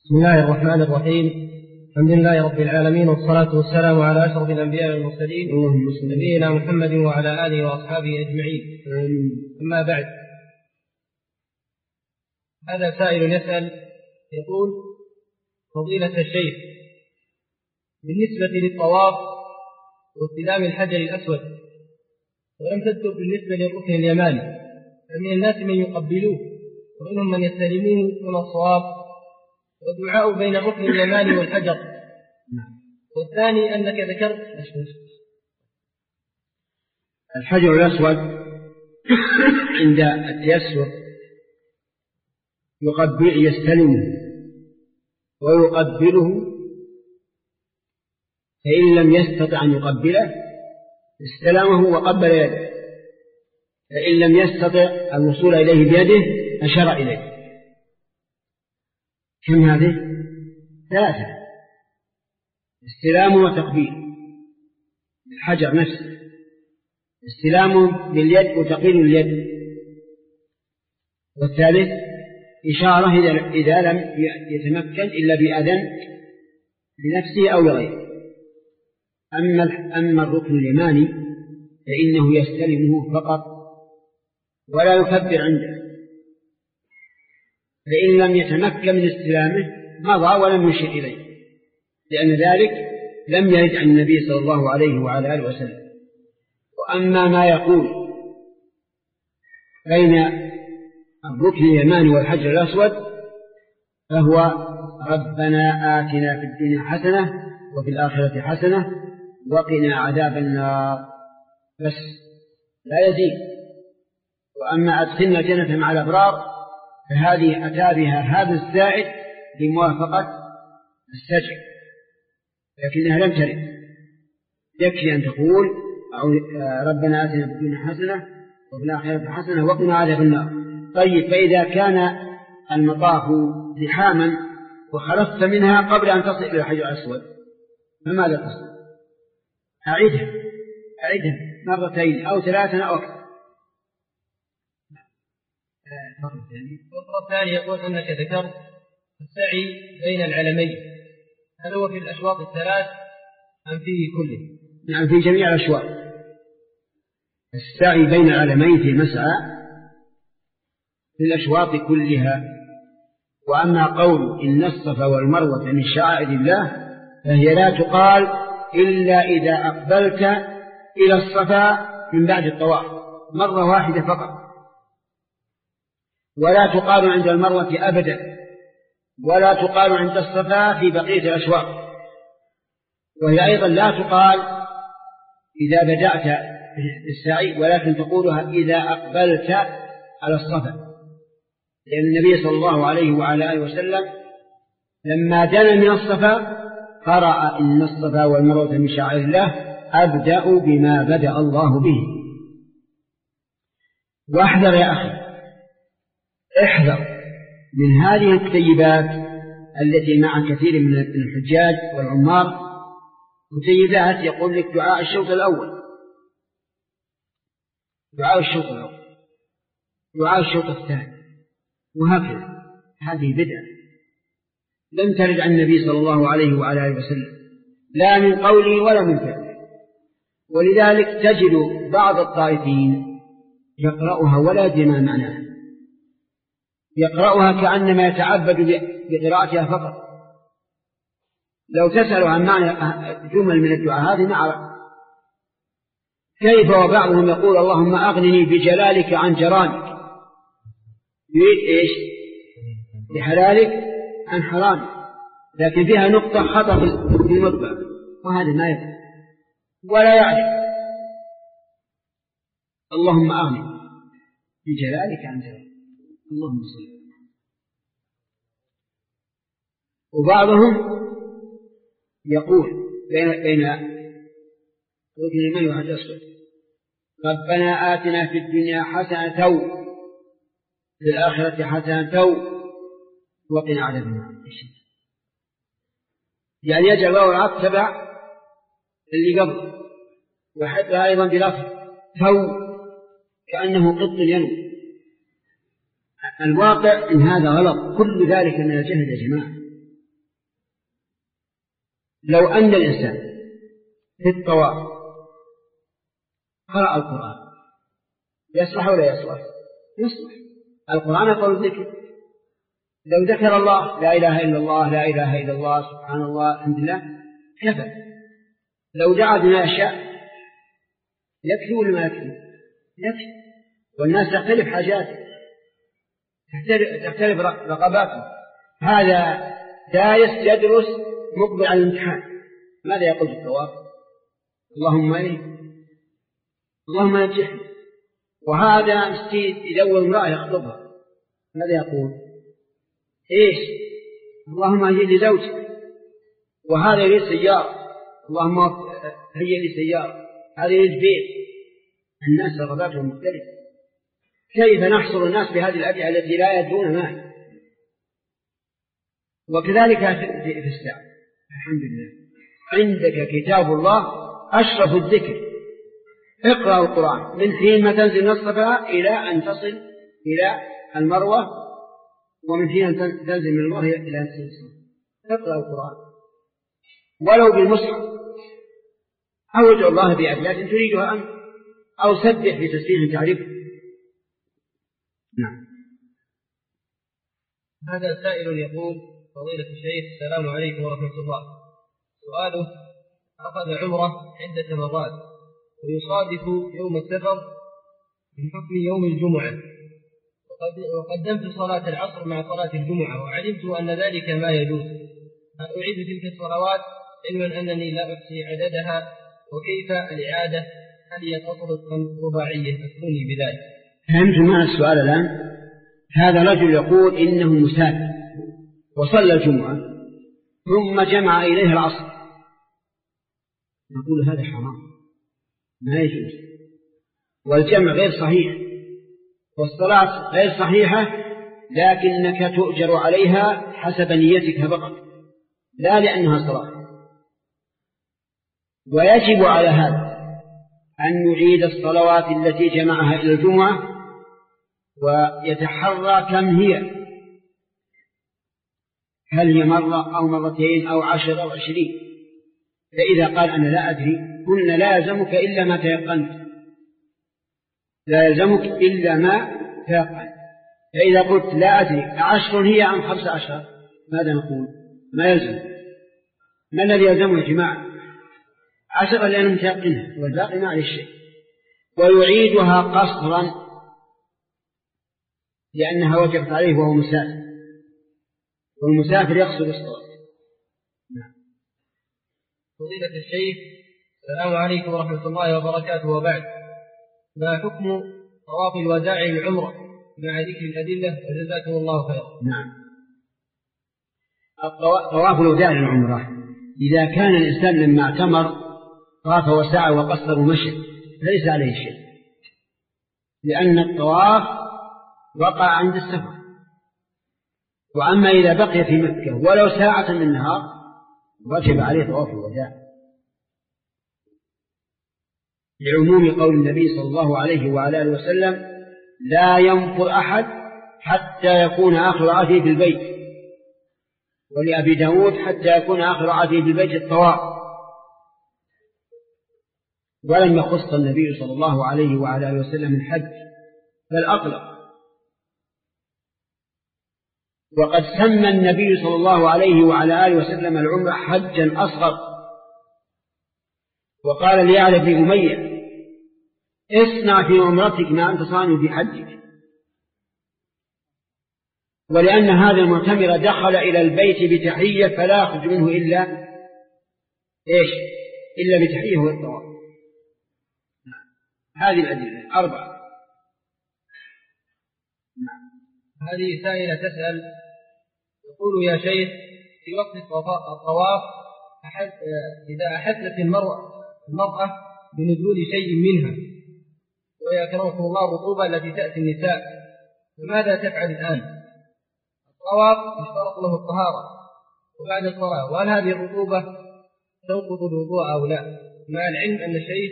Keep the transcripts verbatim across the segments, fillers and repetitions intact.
بسم الله الرحمن الرحيم. الحمد لله رب العالمين، والصلاة والسلام على أشرف الأنبياء والمرسلين نبينا محمد وعلى آله وأصحابه أجمعين. أما بعد، هذا سائل يسأل يقول: فضيلة الشيخ، بالنسبة للطواف واستلام الحجر الأسود، ولم تذكر بالنسبة للركن اليماني، فمن الناس من يقبلوه ومنهم من يستلموه من الصواب، والدعاء بين الركن اليماني والحجر. والثاني أنك ذكرت الحجر الأسود عند التيسر يقبل يستلمه ويقبله، فإن لم يستطع أن يقبله استلمه وقبل يده، فإن لم يستطع الوصول إليه بيده أشار إليه. كم هذه؟ ثلاثة: استلام وتقبيل الحجر نفسه، استلام باليد وتقبيل اليد، والثالث إشارة إذا لم يتمكن إلا بأذن لنفسه أو لغيره. أما أما الركن اليماني فإنه يستلمه فقط ولا يكبر عنده، فإن لم يتمكن من استلامه مضى ولم يشر إليه، لأن ذلك لم يرد عن النبي صلى الله عليه وعلى آله وسلم. وأما ما يقول بين الركن اليماني والحجر الأسود فهو: ربنا آتنا في الدنيا حسنة وفي الآخرة حسنة وقنا عذاب النار، بس لا يزيد. وأما أدخلنا الجنة مع الأبرار فهذه أتى بها هذا الزائد لموافقة السجع، لكنها لم ترد. يكفي أن تقول: ربنا آتنا في الدنيا حسنة وفي الآخرة حسنة وقنا عذاب النار. طيب، فإذا كان المطاف زحاما وخلصت منها قبل أن تصل إلى الحجر الأسود فماذا تصل؟ أعيدها أعيدها مرتين أو ثلاثة أو أكثر. الفقرة الثانية يقول أنك ذكرت السعي بين العلمين، هل هو في الأشواط الثلاث أم فيه كله؟ نعم، في جميع الأشواط. السعي بين العلمين في مسعى في الأشواط كلها. وأما قول إن الصفا والمروة من شعائر الله فهي لا تقال إلا إذا أقبلت إلى الصفا من بعد الطواف مرة واحدة فقط، ولا تقال عند المروة أبدا، ولا تقال عند الصفا في بقية الأشواط. وهي أيضا لا تقال إذا بدأت بالسعي، ولكن تقولها إذا أقبلت على الصفا، لأن النبي صلى الله عليه وعلى آله وسلم لما دنا من الصفا قرأ إن الصفا والمروة من شعائر الله أبدأ بما بدأ الله به. واحذر يا أخي، احذر من هذه الكتيبات التي مع كثير من الحجاج والعمار، كتيبات يقول لك دعاء الشوط الأول، دعاء الشوط الأول، دعاء الشوط الثاني، وهكذا. هذه بدعة لم ترد عن النبي صلى الله عليه وعلى آله وسلم، لا من قوله ولا من فعله. ولذلك تجد بعض الطائفين يقرأها ولا يدري ما معناها، يقرأها كأنما يتعبد بقراءتها فقط. لو تسألوا عن معنى جمل من الدعاء هذه ما عرف. كيف وبعضهم يقول: اللهم أغنني بجلالك عن جرامك، يريد إيش؟ بحلالك عن حرامك، لكن فيها نقطة خطأ في المطبع، وهذا ما يفعل ولا يعرف. اللهم أغنني بجلالك عن جرامك، اللهم صل. وبعضهم يقول بين بين ركن اليمين والحجر الأسود: ربنا آتنا في الدنيا حسنة وفي الآخرة حسنة وقنا عذاب النار. يعني يجعل واو العطف تبع اللي قبل، وحتى أيضا بلفظ تو كأنه قط ينمو. الواقع إن هذا غلط، كل ذلك من الجهل يا جماعة، لو أن الإنسان في الطواف قرأ القرآن يصلح ولا يصلح؟ يصلح. القرآن قول الذكر، لو ذكر الله لا إله إلا الله لا إله إلا الله سبحان الله الحمد لله كفى. لو دعا بما يشاء يكفي ولا ما يكفي؟ يكفي. والناس تختلف حاجاته، تختلف رغباته. هذا دايس يدرس مقبل على الامتحان، ماذا يقول في الطواف؟ اللهم إيه؟ اللهم نجحني. وهذا مسكين يدور امرأة يخطبها، ماذا يقول؟ إيش؟ اللهم هيئ لي زوجك. وهذا يريد سيارة، اللهم هيئ لي سيارة. هذا يريد بيت. الناس رغباتهم مختلفة. كيف نحصر الناس بهذه الأدعية التي لا يدرون ما هي؟ وكذلك في الساعة الحمد لله عندك كتاب الله أشرف الذكر. اقرأ القرآن من حين ما تنزل من الصفا إلى أن تصل إلى المروة، ومن حين أن تنزل من المروة إلى أن تصل الصفا. اقرأ القرآن ولو بالمصحف، أو ادعو الله بأبيات تريدها أنت، أو سبح بتسبيح تعرفه. نعم. هذا سائل يقول: فضيلة الشيخ السلام عليكم ورحمة الله. سؤاله: أخذ عمره عدة مرات ويصادف يوم السفر من حكم يوم الجمعة، وقد وقدمت صلاة العصر مع صلاة الجمعة، وعلمت أن ذلك ما يجوز. هل أعيد تلك الصلوات علما أنني لا أحصي عددها؟ وكيف الإعادة؟ هل هي تصل رباعية؟ أخبرني بذلك. فهمت معنا السؤال الآن. هذا رجل يقول إنه مسافر وصلى الجمعة ثم جمع إليه العصر، نقول هذا حرام ما يجوز، والجمع غير صحيح والصلاة غير صحيحة، لكنك تؤجر عليها حسب نيتك فقط لا لأنها صلاة. ويجب على هذا أن يعيد الصلوات التي جمعها إلى الجمعة ويتحرى كم هي، هل هي مرة أو مرتين أو عشر أو عشرين. فإذا قال أنا لا أدري قلنا لا يلزمك إلا ما تيقنت، لا يلزمك إلا ما تيقنت. فإذا قلت لا أدري عشر هي أم خمس عشر ماذا نقول؟ ما يلزم. ما الذي يلزمه يا جماعة؟ عشر لأنه متيقنها والباقي ما عليه شيء. ويعيدها قصرا لأنها وجبت عليه وهو مسافر، والمسافر يقصر الصلاة. نعم. فضيلة الشيخ السلام عليكم ورحمة الله وبركاته، وبعد، ما حكم طواف الوداع للعمرة مع ذكر الأدلة؟ وجزاكم الله خيرا. نعم. طواف الوداع للعمرة إذا كان الإنسان لما اعتمر طاف وسعى وقصر ومشي ليس عليه شيء، لأن الطواف وقع عند السفر. وأما إذا بقي في مكة ولو ساعة من النهار وجب عليه طواف الوداع، لعموم قول النبي صلى الله عليه وعلى آله وسلم: لا ينفر أحد حتى يكون آخر عهده في البيت. ولأبي داود: حتى يكون آخر عهده في البيت الطواف. ولم يخص النبي صلى الله عليه وعلى آله وسلم الحج بل أطلق. وقد سمى النبي صلى الله عليه وعلى آله وسلم العمرة حجا أصغر، وقال ليعلى بن أمية: اصنع في عمرتك ما أنت صانع في حجك. ولأن هذا المعتمر دخل إلى البيت بتحية فلا يخرج منه إلا إيش؟ إلا بتحية والطواف. هذه الأدلة أربعة. هذه سائلة تسأل يقول: يا شيخ، في وقت الطواف أحد إذا أحدثت المرأة المرأة بنزول شيء منها ويكرمكم الله الرطوبة التي تأتي النساء، فماذا تفعل الآن؟ الطواف يشترط له الطهارة وبعد الصلاة، وهل هذه الرطوبة تنقض الوضوء أو لا؟ مع العلم أن الشيخ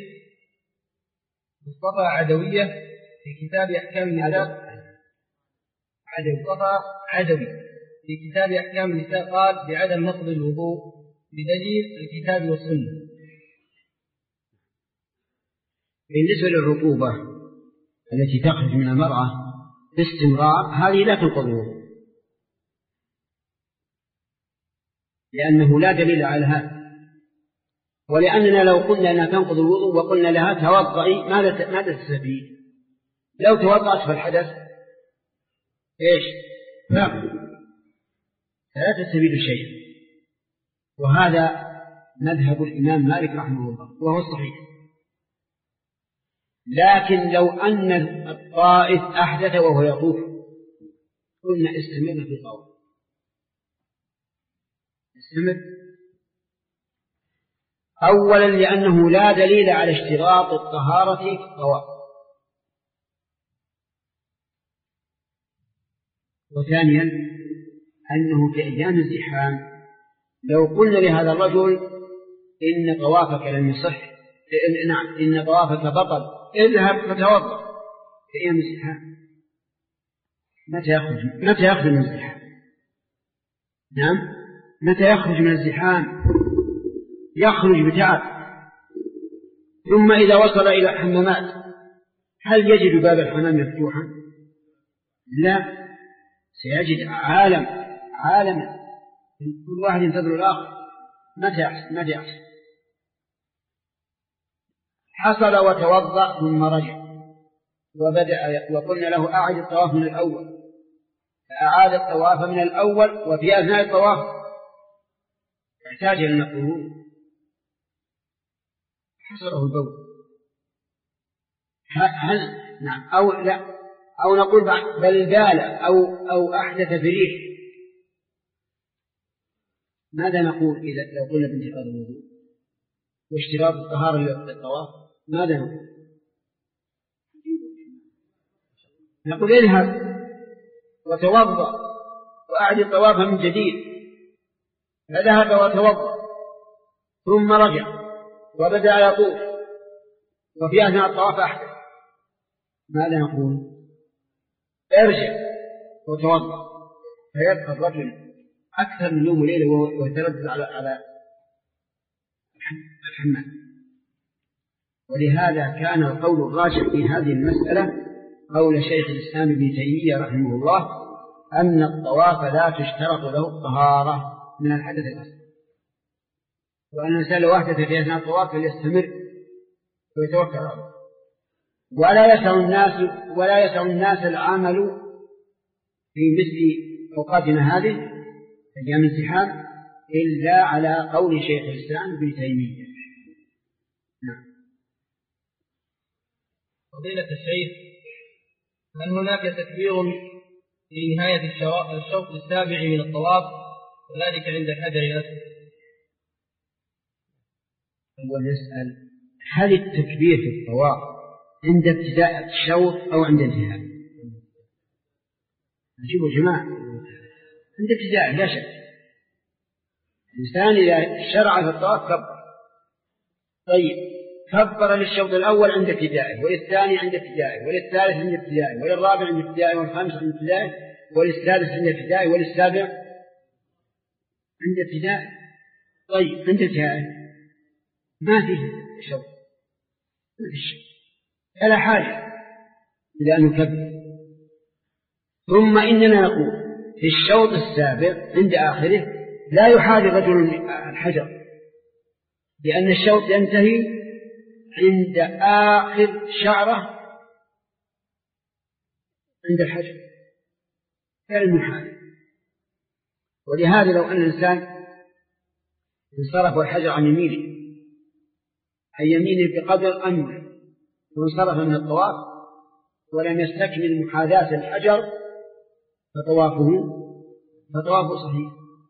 مصطفى عدوية في كتاب أحكام النساء عدوي مصطفى عدوي في كتاب أحكام النساء قال بعدم نقض الوضوء بدليل الكتاب والسنة. بالنسبة للرطوبة التي تخرج من المرأة باستمرار هذه لا تنقض الوضوء، لأنه لا دليل على هذا، ولأننا لو قلنا أنها تنقض الوضوء وقلنا لها توضئي ماذا ماذا تستفيد؟ لو توضأت فالحدث إيش؟ لا لا تستفيد شيء. وهذا مذهب الإمام مالك رحمه الله وهو الصحيح. لكن لو أن الطائف أحدث وهو يطوف قلنا استمر في الطواف، استمر أولا لأنه لا دليل على اشتراط الطهارة في الطواف، وثانيا أنه في أيام الزحام لو قلنا لهذا الرجل إن طوافك لم يصح، نعم إن طوافك بطل اذهب فتوضأ في أيام الزحام، متى يخرج متى يخرج من الزحام؟ نعم متى يخرج من الزحام؟ يخرج بتعب، ثم إذا وصل إلى الحمامات هل يجد باب الحمام مفتوحا؟ لا، سيجد عالم عالما كل واحد ينتظر الآخر. متى يحصل؟ متى يحصل؟ حصل وتوضأ ثم رجع وبدأ وقلنا له أعد الطواف من الأول، فأعاد الطواف من الأول وفي أثناء الطواف احتاج إلى الطهور حصله البول. هل نعم أو لا أو نقول بل بال أو أو أحدث في ريح، ماذا نقول إذا لو قلنا بانتقاض الوضوء واشتراط الطهارة للطواف؟ ماذا نقول؟ نقول اذهب وتوضأ وأعد الطواف من جديد، فذهب وتوضأ ثم رجع وبدأ يطوف وفي أثناء الطواف أحدث، ماذا نقول؟ ارجع وتوضأ، فيبقى الرجل أكثر من يوم وليلة ويتردد على على الحمام. ولهذا كان القول الراجح في هذه المسألة قول شيخ الإسلام ابن تيمية رحمه الله أن الطواف لا تشترط له الطهارة من الحدث الأصغر، وأن الإنسان لو أحدث في أثناء الطواف فليستمر ويتوكل على الله. ولا يسع الناس ولا يسع الناس العمل في مثل أوقاتنا هذه أيام الزحام إلا على قول شيخ الإسلام ابن تيمية. نعم. فضيلة الشيخ، هل هناك تكبير في نهاية الشوط السابع من الطواف وذلك عند الحجر الأسود؟ أول يسأل هل التكبير في الطواف عند ابتداء الشوط أو عند انتهاء؟ نجيبوا جماعة عند ابتداء لا شك. الإنسان إذا شرع في الطواف كبر، طيب كبر للشوط الأول عند ابتدائه، وللثاني عند ابتدائه، وللثالث عند ابتدائه، وللرابع عند ابتدائه، والخامس عند ابتدائه، وللسادس عند ابتدائه، وللسابع عند ابتدائه. طيب عند ابتدائه ما فيه شوط، ما فيه شوط، فلا حاجة إلى أن نكبر. ثم إننا نقول في الشوط السابع عند آخره لا يحاذي رجل الحجر، لأن الشوط ينتهي عند آخر شعرة عند الحجر كالمحاذي. ولهذا لو أن الإنسان انصرف الحجر عن يمينه عن يمينه بقدر أنه وانصرف من الطواف ولم يستكمل محاذاة الحجر فطوافه فطوافه صحيح.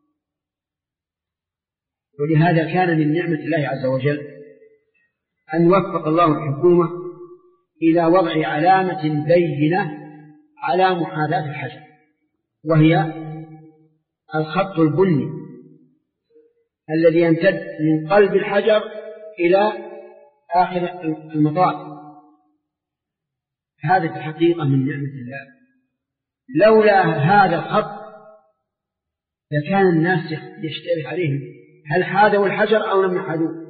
ولهذا كان من نعمة الله عز وجل أن وفق الله الحكومة إلى وضع علامة بينة على محاذاة الحجر، وهي الخط البني الذي يمتد من قلب الحجر إلى آخر المطاف. هذا في الحقيقة من نعمة الله. لولا هذا الخط لكان الناس يشتبه عليهم هل حاذوا الحجر أو لم يحاذوه،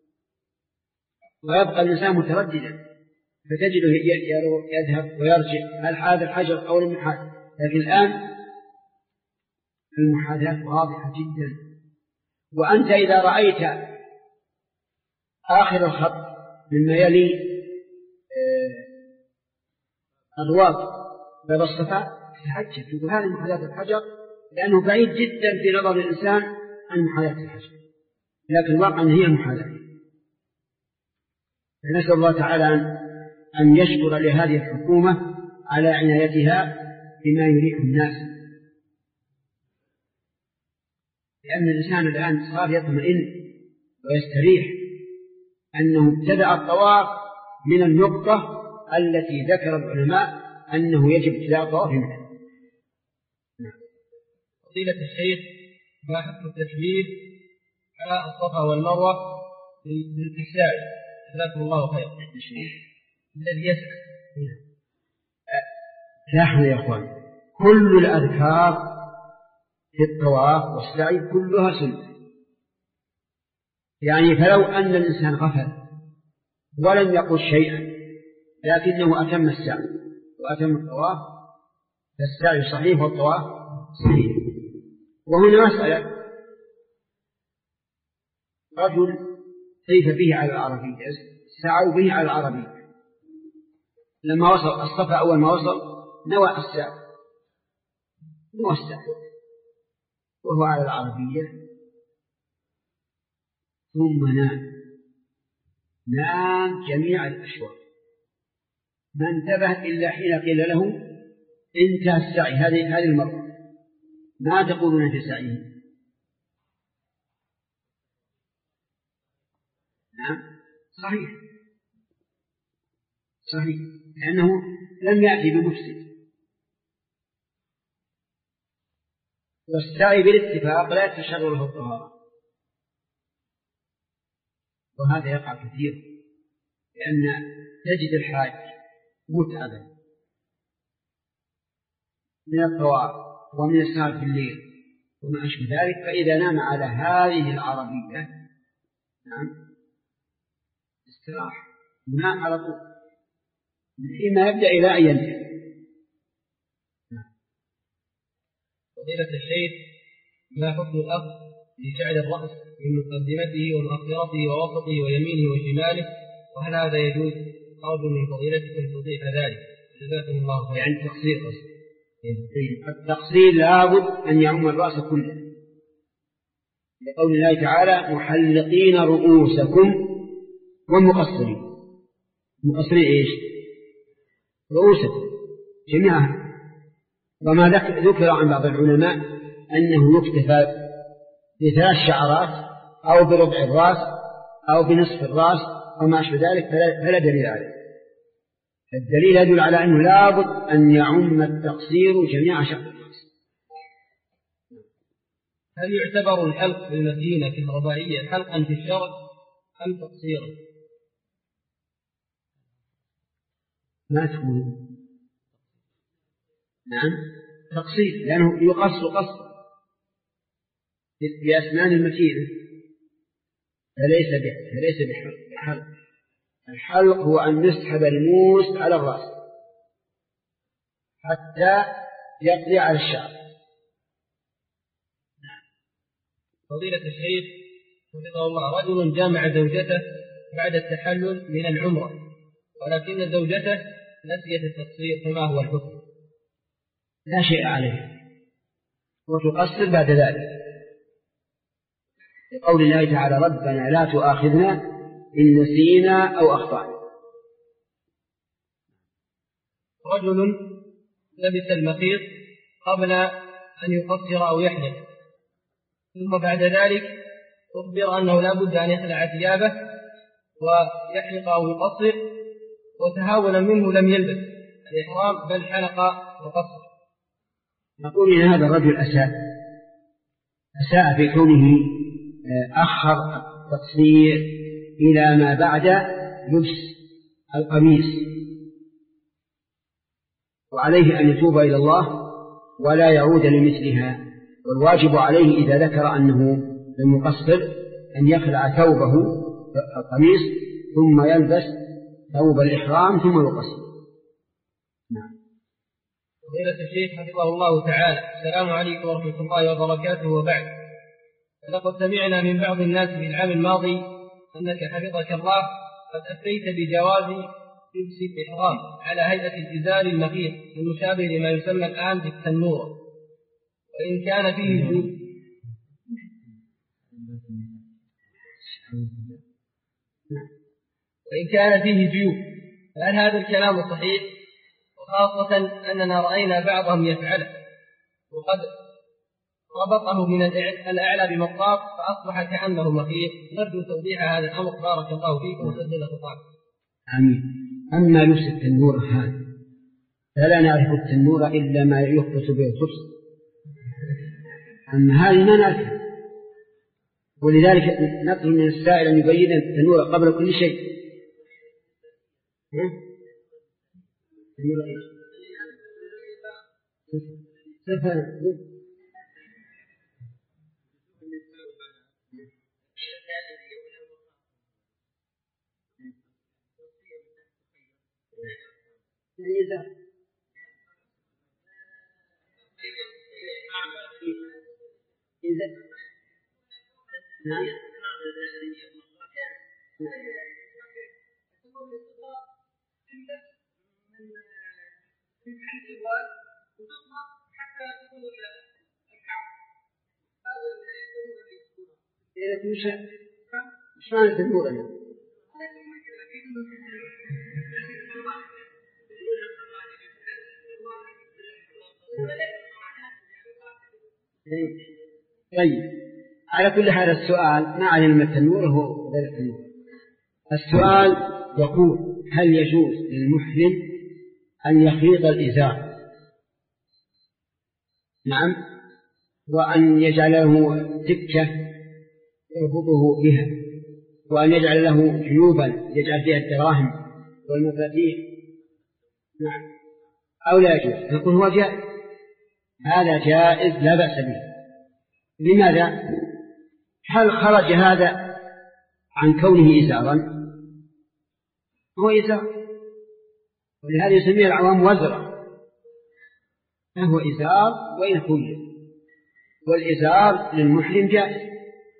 ويبقى الإنسان مترددا، فتجده يذهب ويرجع هل حاذ الحجر أو لم يحاذ. لكن الآن المحاذاة واضحة جدا. وأنت إذا رأيت آخر الخط مما يلي الرواق باب الصفاء تتعجب تقول هذه محاذاة الحجر، لأنه بعيد جدا في نظر الإنسان عن محاذاة الحجر، لكن الواقع هي المحاذاة. فنسأل الله تعالى أن يشكر لهذه الحكومة على عنايتها بما يريح الناس، لأن الإنسان الآن صار يطمئن ويستريح أنه ابتدأ الطواف من النقطة التي ذكر العلماء أنه يجب ابتداء الطواف منها. فضيلة الشيخ، ما حكم التكبير على الصفا والمروة للكساء جزاكم الله خيرا الذي يسعى؟ لاحظوا يا أخوان، كل الأذكار في الطواف والسعي كلها سنة، يعني فلو أن الإنسان غفل ولم يقل شيئا لكنه أتم السعي وأتم الطواف فالسعي صحيح والطواف صحيح. وهنا مسألة، رجل كيف به على العربية، سعوا به على العربية، لما وصل الصفا أول ما وصل نوى السعي نوى السعي وهو على العربية، ثم نام نام جميع الأشواط، ما انتبه إلا حين قيل له انتهى السعي هذه هذه المرة. ما تقولون في سعيه؟ نعم صحيح صحيح، لأنه لم يأتي بمفسد، والسعي بالاتفاق لا يتشرع له الطهارة، وهذا يقع كثير، لأن تجد الحاج متعبا من الطواف ومن السهر في الليل وما أشبه ذلك، فإذا نام على هذه العربية نعم استراح ونام على طول فيما يبدأ إلى أن ينتهي. فضيلة الشيخ، ما حكم الأخذ بشعر الرأس من مقدمته ومؤخرته ووسطه ويمينه وشماله، وهل هذا يجوز؟ أرجو من فضيلتكم توضيح ذلك جزاكم الله خيرا. يعني التقصير قصد التقصير لابد أن يعم الرأس كله، لقول الله تعالى محلقين رؤوسكم ومقصرين. مقصرين إيش؟ رؤوسكم جميعها. وما ذكر عن بعض العلماء أنه يكتفى بثلاث شعرات أو بربع الرأس أو بنصف الرأس أو ما أشبه ذلك، فلا دليل عليه. الدليل يدل على أنه لابد أن يعم التقصير جميع شعر الرأس. هل يعتبر الحلق في المدينة كهربائية حلقا في الشرع أم تقصيرا؟ ما تقول؟ نعم تقصير، لأنه يقص قص بأسنان المتينة، فليس فليس بحلق. الحلق هو أن يسحب الموس على الرأس حتى يقضي على الشعر. فضيلة الشيخ حفظه الله، رجل جامع زوجته بعد التحلل من العمرة ولكن زوجته نسيت التقصير، فما هو الحكم؟ لا شيء عليه وتقصر بعد ذلك، لقول الله تعالى ربنا لا تؤاخذنا إن نسينا أو أخطأنا. رجل لبس المخيط قبل أن يقصر أو يحلق، ثم بعد ذلك أخبر أنه لا بد أن يخلع ثيابه ويحلق أو يقصر، وتهاونا منه لم يلبس الإحرام بل حلق وقصر. نقول إن هذا الرجل أساء أساء في كونه أخر التقصير إلى ما بعد لبس القميص، وعليه أن يتوب إلى الله ولا يعود لمثلها، والواجب عليه إذا ذكر أنه للمقصر أن يخلع ثوبه القميص ثم يلبس ثوب الإحرام ثم يقصر. نعم. فضيلة الشيخ حفظه الله تعالى، السلام عليكم ورحمة الله وبركاته. وبعد، لقد سمعنا من بعض الناس في العام الماضي أنك حفظك الله قد أفتيت بجواز لبس الإحرام على هيئة الإزار المخيط المشابه لما يسمى الآن بالتنورة، وإن كان فيه جيوب وإن كان فيه جيوب فهل هذا الكلام صحيح؟ وخاصة أننا رأينا بعضهم يفعله وقد ربطه من الأعلى بمطاط فأصبح كأنه مخيط. نرجو توضيح هذا الأمر بارك الله فيكم وسدد خطاكم. آمين. أما لبس التنور هذا فلا نعرف التنور إلا ما يخبص به الخبز، أما هذه ما نعرفها، ولذلك نطلب من السائل أن يبين التنور قبل كل شيء. مش معنى التنور أنا طيب. على كل حال السؤال ما علم التنور هو غير التنور. السؤال يقول: هل يجوز للمحرم أن يخيط الإزار؟ نعم. وأن يجعل له تكة يربطه بها، وأن يجعل له جيوبا يجعل فيها الدراهم والمفاتيح. نعم. أو لا يجوز؟ نقول هو جائز، هذا جائز لا بأس به. لماذا؟ هل خرج هذا عن كونه إزارا؟ هو إزار، ولهذا يسميه العوام وزرا، فهو إزار وإن خير، والإزار للمحرم جائز.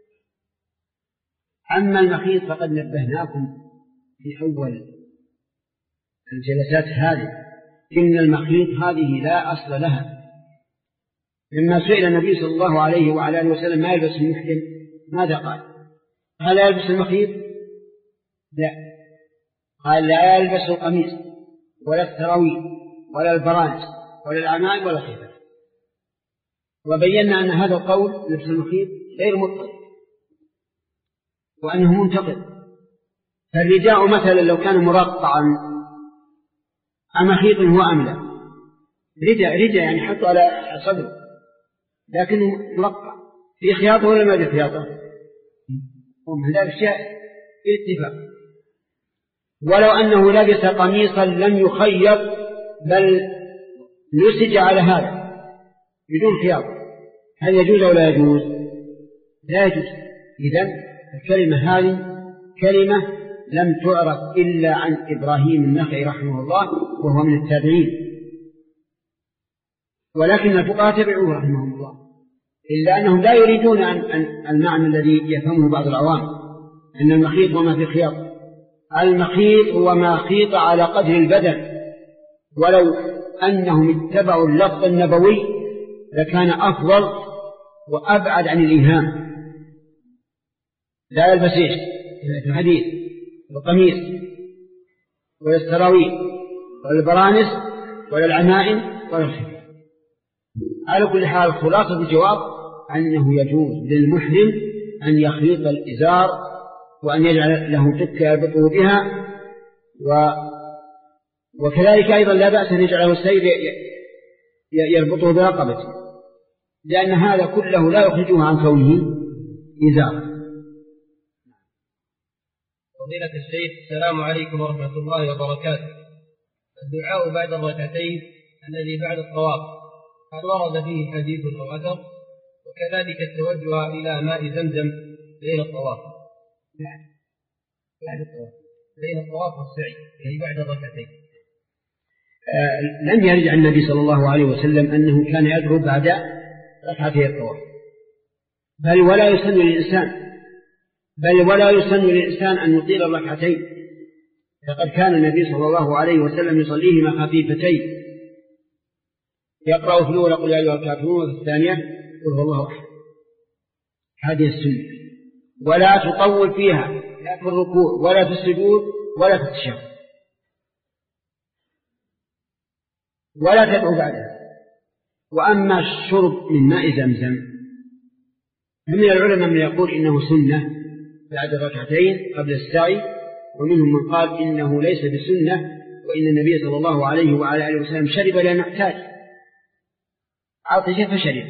أما المخيط فقد نبهناكم في أول الجلسات هذه إن المخيط هذه لا أصل لها. لما سئل النبي صلى الله عليه وعلى آله وسلم ما يلبس المحرم ماذا قال؟ هل يلبس المخيط؟ لا، قال لا يلبس القميص ولا السراويل ولا البرانس ولا العمائم ولا الخفاف. وبينا أن هذا القول لبس المخيط غير مضطرد وأنه منتقد. فالرداء مثلا لو كان مرقعا أمخيط هو أم لا؟ رداء رداء يعني حطه على صدره لكنه مرقع، في خياطة ولا ما في خياطة؟ ومن ذلك شيء اتفاق. ولو أنه لبس قميصا لم يخيط بل نسج على هذا بدون خياطة، هل يجوز أو لا يجوز؟ لا يجوز. إذن الكلمة هذه كلمة لم تعرف إلا عن إبراهيم النخعي رحمه الله وهو من التابعين، ولكن الفقهاء تبعوه رحمه الله، إلا أنهم لا يريدون المعنى الذي يفهمه بعض العوام أن المخيط وما في خياط. المخيط هو ما خيط على قدر البدن، ولو أنهم اتبعوا اللفظ النبوي لكان أفضل وأبعد عن الإيهام. لا يلبس إيش في الحديث القميص ولا السراويل ولا البرانس ولا العمائم ولا الخفاف. على كل حال خلاصة الجواب أنه يجوز للمحرم أن يخيط الإزار وأن يجعل له تكة يربطه بها، و... وكذلك أيضا لا بأس أن يجعله السيد يربطه برقبته، لأن هذا كله لا يخرجه عن كونه إزار. فضيلة الشيخ السلام عليكم ورحمة الله وبركاته. الدعاء بعد الركعتين الذي بعد الطواف هل ورد فيه حديث أو أثر؟ وكذلك التوجه إلى ماء زمزم بين الطواف بعد الطواف بين الطواف والسعي يعني بعد الركعتين. آه لم يرد عن النبي صلى الله عليه وسلم أنه كان يدعو بعد ركعتي الطواف، بل ولا يسن للإنسان بل ولا يسن للإنسان أن يطيل الركعتين، فقد كان النبي صلى الله عليه وسلم يصليهما خفيفتين، يقرأ في الأولى قل يا أيها الكافرون وفي الثانية قل هو الله أحد. هذه السنة، ولا تطول فيها لا في الركوع ولا في السجود ولا في التشهد، ولا تدعو بعدها. وأما الشرب من ماء زمزم فمن العلماء من يقول إنه سنة بعد الركعتين قبل السعي، ومنهم من قال إنه ليس بسنة، وإن النبي صلى الله عليه وعلى آله وسلم شرب لأنه احتاج عطش فشرب.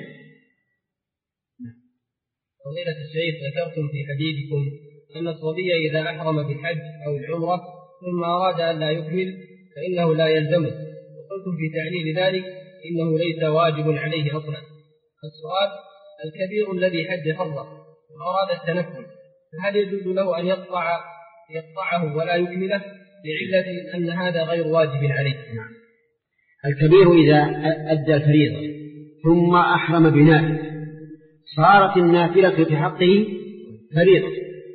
فضيلة الشيخ، ذكرتم في حديثكم أن الصبي إذا أحرم بالحج أو العمرة ثم أراد أن لا يكمل فإنه لا يلزمه، وقلتم في تعليل ذلك إنه ليس واجب عليه أصلا. السؤال: الكبير الذي حج فرضه وأراد التنفل فهل يجوز له أن يقطع يقطعه ولا يكمله لعلة أن هذا غير واجب عليه؟ نعم. الكبير إذا أدى الفريضة ثم أحرم بنافلة صارت النافلة في حقه فريضة،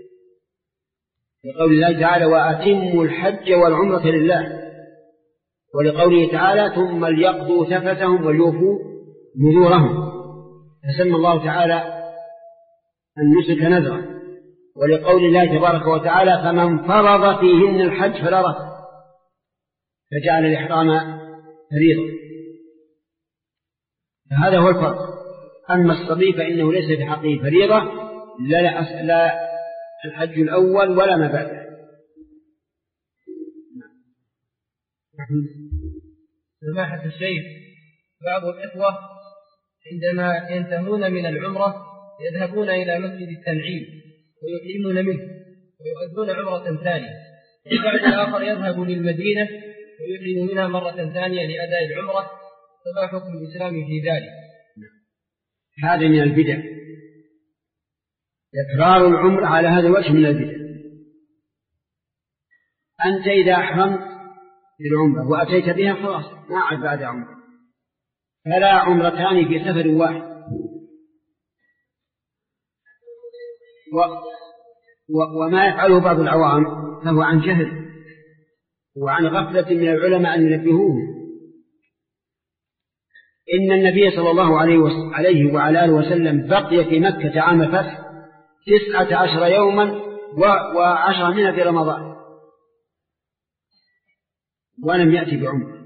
لقول الله تعالى وأتموا الحج والعمرة لله، ولقوله تعالى ثم ليقضوا تفثهم وليوفوا نذورهم، فسمى الله تعالى النسك نذرا. ولقول الله تبارك وتعالى فمن فرض فيهن الحج فلا رفث، فجعل الإحرام فريضة، فهذا هو الفرق. أما الصبي فإنه ليس في حقه فريضة لا, لا, لا الحج الأول ولا ما بعده. سماحة الشيخ، بعض الإخوة عندما ينتهون من العمرة يذهبون إلى مسجد التنعيم ويحرمون منه ويؤدون عمرة ثانية، وبعد الآخر يذهب للمدينة ويحرم منها مرة ثانية لأداء العمرة، فما حكم الإسلام في ذلك؟ هذا من البدع، تكرار العمر على هذا الوجه من البدع. أنت إذا أحرمت بالعمرة وأتيت بها خلاص ما عاد بعد عمرة، فلا عمرتان في سفر واحد. و... و... وما يفعله بعض العوام فهو عن جهل وعن غفلة من العلماء أن ينبهوه. إن النبي صلى الله عليه وعلى آله وسلم بقي في مكة عام الفتح تسعة عشر يوما وعشر منها في رمضان ولم يأتي بعمره،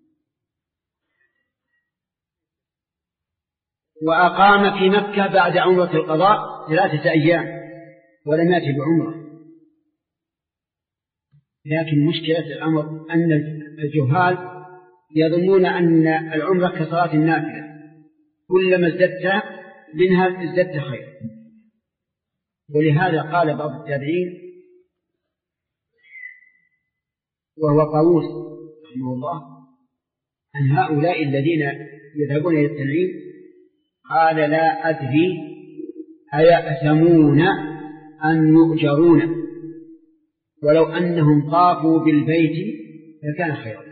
وأقام في مكة بعد عمرة القضاء ثلاثة أيام ولم يأتي بعمره. لكن مشكلة الأمر أن الجهال يظنون أن العمرة كصلاة النافلة، كلما ازددت منها ازددت خير. ولهذا قال بعض التابعين وهو طاووس رحمه الله عن هؤلاء الذين يذهبون إلى التنعيم، قال لا أدري أيأثمون أن يؤجرون ولو أنهم طافوا بالبيت لكان خيرا.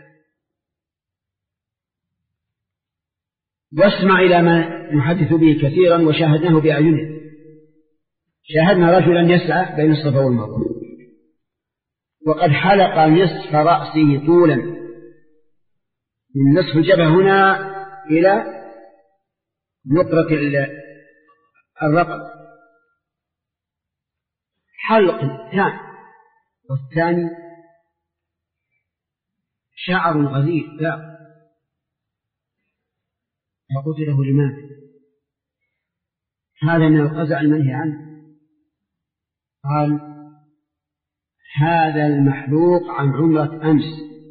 واسمع إلى ما نحدث به كثيرا وشاهدناه بأعيننا. شاهدنا رجلا يسعى بين الصفا والمروة وقد حلق نصف رأسه طولا من نصف الجبهة هنا إلى نقرة الرقبة، حلق تام، والثاني شعر غزير لا فقتله لماذا؟ هذا من القزع المنهي عنه. قال هذا المحلوق عن عمرة أمس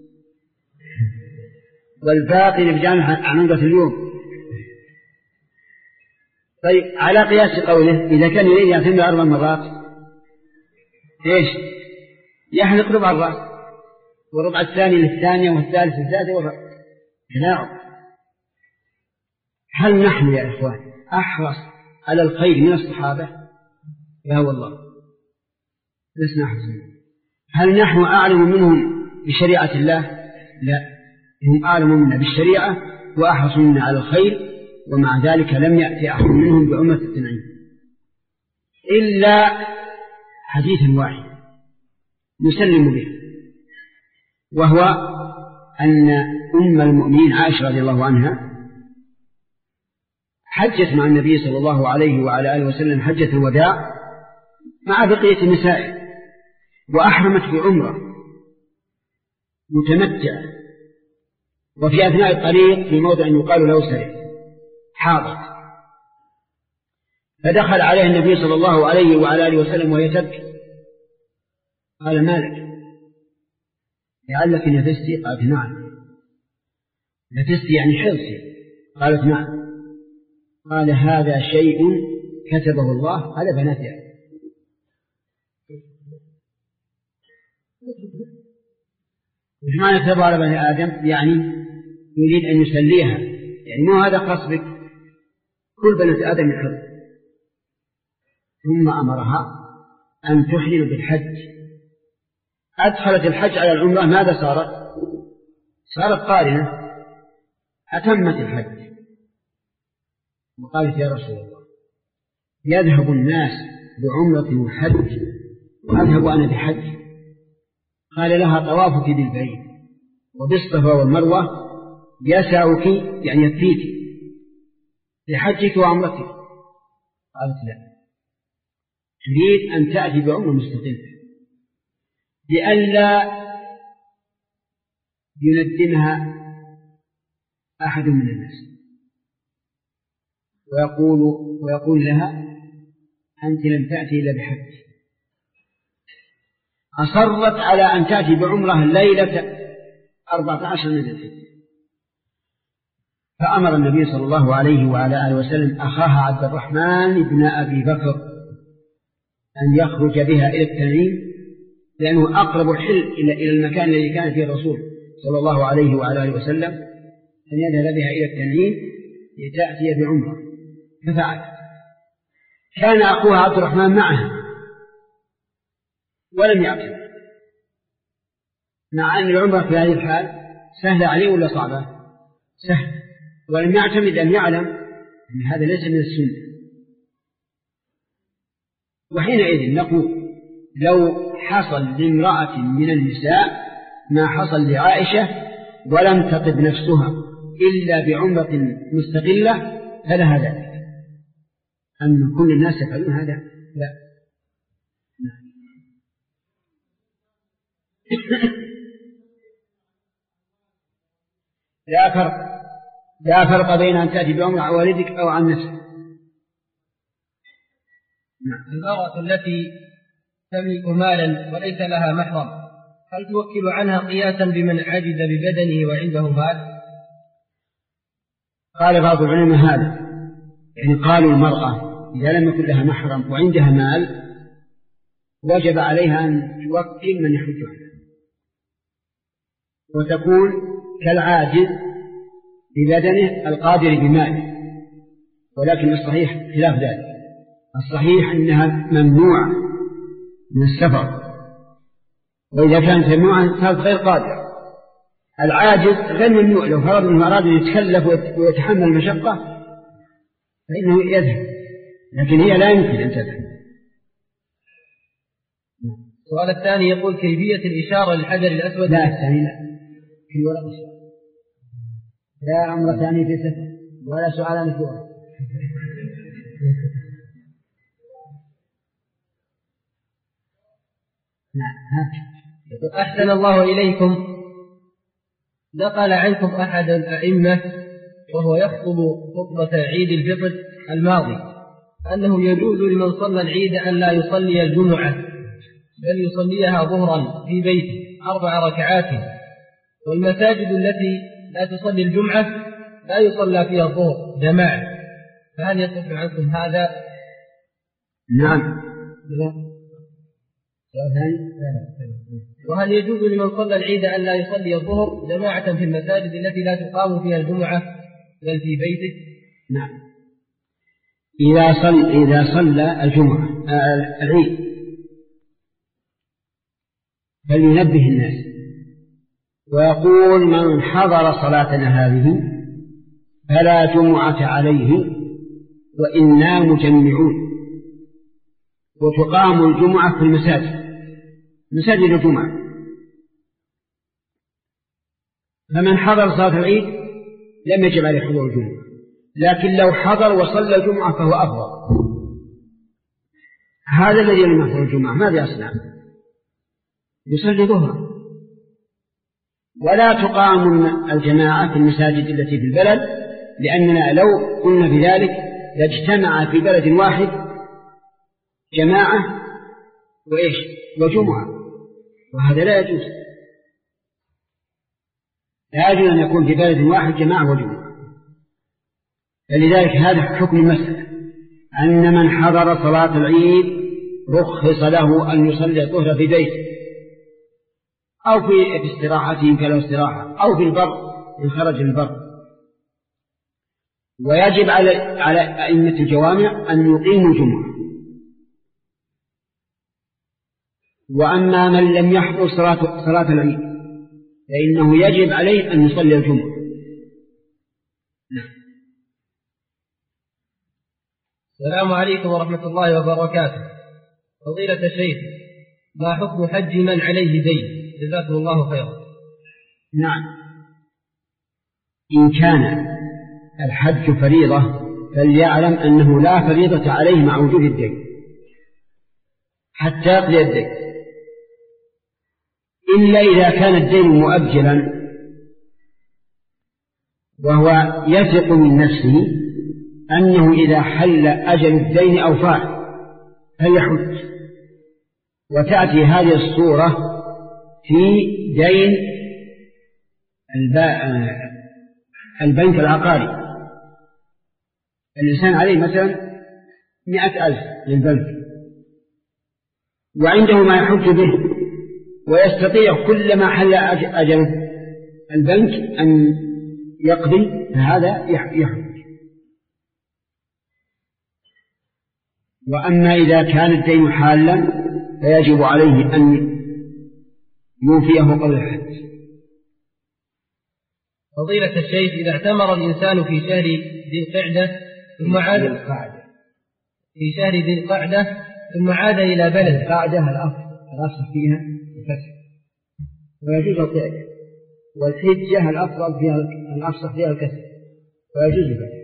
والباقي لبجانه عن عمرة اليوم. طيب على قياس قوله إذا كان يريد يعتمد أربع مرات إيش؟ يحلق ربع الرأس وربع الثاني للثانية والثالث للثالثة والرابعة. لا، هل نحن يا إخوان أحرص على الخير من الصحابة لا والله لسنا حسنين. هل نحن أعلم منهم بشريعة الله؟ لا، هم أعلم منا بالشريعة وأحرص منا على الخير، ومع ذلك لم يأتي أحد منهم بأمة التنعيم إلا حديثا واحد نسلم به، وهو أن أم المؤمنين عائشة رضي الله عنها حجت مع النبي صلى الله عليه وعلى آله وسلم حجة الوداع مع بقية النساء، وأحرمت بعمرة متمتعة، وفي أثناء الطريق في موضع يقال له سريع حاضت، فدخل عليه النبي صلى الله عليه وعلى آله وسلم وهي تبكي، قال ما لك؟ لعلك نفستي؟ قالت نعم. نفستي يعني حرصي؟ قالت نعم. قال هذا شيء كتبه الله على بناتها. وش معنى كتبه على بني آدم؟ يعني يريد أن يسليها، يعني مو هذا قصدك، كل بنات آدم يحب. ثم أمرها أن تحلل بالحج، أدخلت الحج على العمرة، ماذا صارت؟ صارت قارنة، أتمت الحج. وقالت يا رسول الله يذهب الناس بعمرة وحج وأذهب أنا بحج. قال لها طوافك بالبيت وبالصفا والمروة يسعك يعني يكفيك لحجك وعمرتك. قالت لا، تريد أن تأتي بعمرة مستقلة لئلا يندمها أحد من الناس ويقول, ويقول لها أنت لم تأتي إلا بحج. أصرت على أن تأتي بعمرة ليلة أربعة عشر من الحج. فأمر النبي صلى الله عليه وعلى آله وسلم أخاها عبد الرحمن بن أبي بكر أن يخرج بها إلى التنعيم، لأنه أقرب الحل إلى المكان الذي كان فيه الرسول صلى الله عليه وعلى آله وسلم، أن يذهب بها إلى التنعيم لتأتي بعمرة. ففعل. كان أخوها عبد الرحمن معها ولم يعتمد، مع أن العمرة في هذه الحال سهلة عليه ولا صعبة؟ سهل، ولم يعتمد أن يعلم أن هذا ليس من السنة. وحينئذ نقول لو حصل لامرأة من النساء ما حصل لعائشة ولم تطب نفسها إلا بعمرة مستقلة فلها ذلك. أن كل الناس يفعلون هذا لا. لا فرق لا فرق بين أن تأتي بعمرة عن والدك أو عن نفسك. المرأة التي تملك مالا وليس لها محرم هل توكل عنها قياسا بمن عجز ببدنه وعنده مال؟ قال بعض العلماء هذا، يعني قالوا المرأة إذا لم يكن لها محرم وعندها مال وجب عليها أن توكل من يحج عنها وتكون كالعاجز ببدنه القادر بماله. ولكن الصحيح خلاف ذلك، الصحيح أنها ممنوعة من السفر، وإذا كانت ممنوعة صارت غير قادرة. العاجز غير ممنوع، لو فرض أنه أراد أن يتكلف ويتحمل المشقة فإنه يذهب، لكن هي لا يمكن أن تذهب. السؤال الثاني يقول كيفية الإشارة للحجر الأسود؟ لا الثاني لا، في ورق لا أمر ثاني في سفر ولا سؤال في ورق. أحسن الله إليكم، نقل عنكم أحد الأئمة وهو يخطب خطبة عيد الفطر الماضي أنه يجوز لمن صلى العيد أن لا يصلي الجمعة بل يصليها ظهرا في بيته أربع ركعات، والمساجد التي لا تصلي الجمعة لا يصلى فيها الظهر جماعة، فهل يصح عنكم هذا؟ نعم. لا. وهل يجوز لمن صلى العيد أن لا يصلي الظهر جماعة في المساجد التي لا تقام فيها الجمعة بل في بيته؟ نعم. إذا صلى إذا صلى الجمعة العيد فلينبه الناس ويقول من حضر صلاتنا هذه فلا جمعة عليه وإنا مجمعون. وتقام الجمعة في المساجد مساجد الجمعة، فمن حضر صلاة العيد لم يجب عليه حضور الجمعة، لكن لو حضر وصلى الجمعة فهو أفضل. هذا الذي لم يحضر الجمعة ماذا يصنع؟ يصلي ظهرا. ولا تقام الجماعة في المساجد التي في البلد، لأننا لو قلنا بذلك لاجتمع في بلد واحد جماعة وإيش وجمعة، وهذا لا يجوز. لا يجوز أن يكون في بلد واحد جماعة وجمعة. فلذلك هذا حكم المسألة، أن من حضر صلاة العيد رخص له أن يصلي الظهر في بيته أو في استراحته إن كان له استراحة، أو في البر إن خرج البر. ويجب على على أئمة الجوامع أن يقيموا الجمعة. وأما من لم يحضر صلاة صلاة العيد فإنه يجب عليه أن يصلي الجمعة. السلام عليكم ورحمة الله وبركاته. فضيلة الشيخ، ما حكم حج من عليه دين؟ جزاكم الله خيرا. نعم، إن كان الحج فريضة فليعلم أنه لا فريضة عليه مع وجود الدين حتى يقضي الدين، إلا إذا كان الدين مؤجلا وهو يثق من نفسه أنه إذا حل أجل الدين أوفاه فليحج. وتأتي هذه الصورة في دين البنك العقاري. الإنسان عليه مثلا مئة ألف للبنك وعنده ما يحج به، ويستطيع كلما حل أجل البنك أن يقضي، فهذا يحج. وأما إذا كان الدين حالا فيجب عليه أن يوفيه قبل الحج. فضيلة الشيخ، إذا اعتمر الإنسان في شهر ذي القعدة ثم عاد في شهر ذي القعدة ثم عاد إلى بلد القعدة الأصل فيها الفتح ويجوز القعدة، والحجة الأفضل فيها الأفصح فيها الكسر ويجوز الفتح.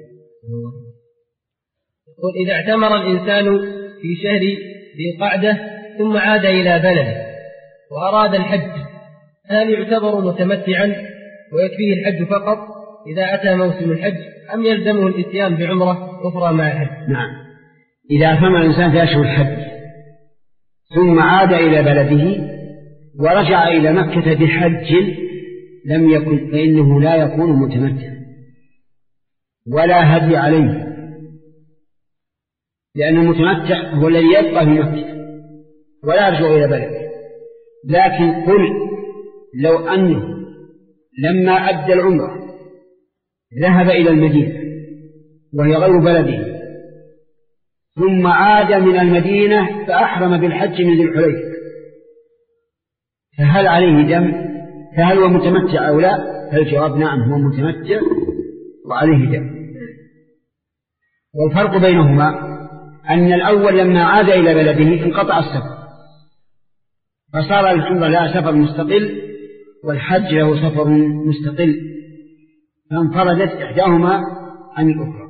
يقول إذا اعتمر الإنسان في شهر ذي القعدة ثم عاد إلى بلده وأراد الحج، هل يعتبر متمتعا ويكفيه الحج فقط إذا أتى موسم الحج، أم يلزمه الإتيان بعمرة أخرى مع الحج؟ نعم، إذا اعتمر الإنسان في أشهر الحج ثم عاد إلى بلده ورجع إلى مكة بحج لم يكن، فإنه لا يكون متمتع ولا هدي عليه، لأن المتمتع هو الذي يبقى في مكة ولا يرجع إلى بلده. لكن قل لو أنه لما أدى العمرة ذهب إلى المدينة وهي غير بلده ثم عاد من المدينة فأحرم بالحج من ذي الحليفة، فهل عليه دم؟ فهل هو متمتع أو لا؟ فالجواب نعم، هو متمتع وعليه دم. والفرق بينهما أن الأول لما عاد إلى بلده انقطع السفر فصار العمرة لها سفر مستقل والحج له سفر مستقل، فانفردت إحداهما عن الأخرى.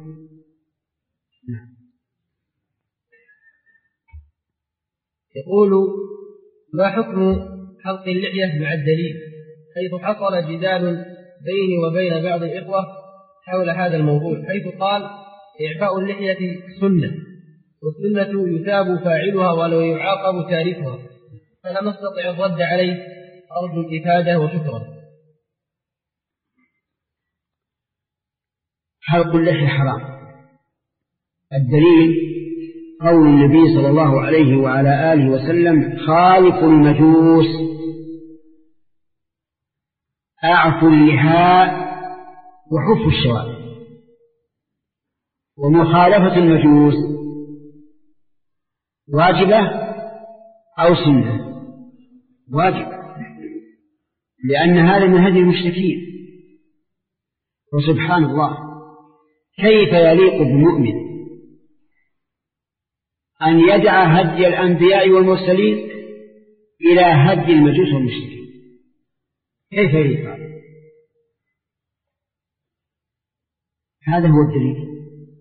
يقول ما حكم حلق اللحية مع الدليل، حيث حصل جدال بيني وبين بعض الإخوة حول هذا الموضوع، حيث قال إعفاء اللحية سنة والسنة يثاب فاعلها ولو يعاقب تاركها، فلا نستطيع الرد عليه، أرجو الإفادة وشكرا. حلق اللحية حرام. الدليل قول النبي صلى الله عليه وعلى آله وسلم خالق المجوس أعفوا اللحاء وحفوا الشوارب. ومخالفة المجوس واجبة أو سنة؟ واجب، لأن هذا من هدي المشركين. وسبحان الله، كيف يليق بالمؤمن أن يدع هدي الأنبياء والمرسلين إلى هدي المجوس والمشركين؟ كيف يليق هذا؟ هذا هو الدليل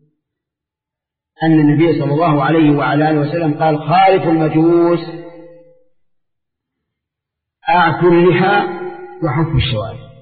أن النبي صلى الله عليه وعلى آله وسلم قال: خالف المجوس أعفو اللحى وحف الشوارب.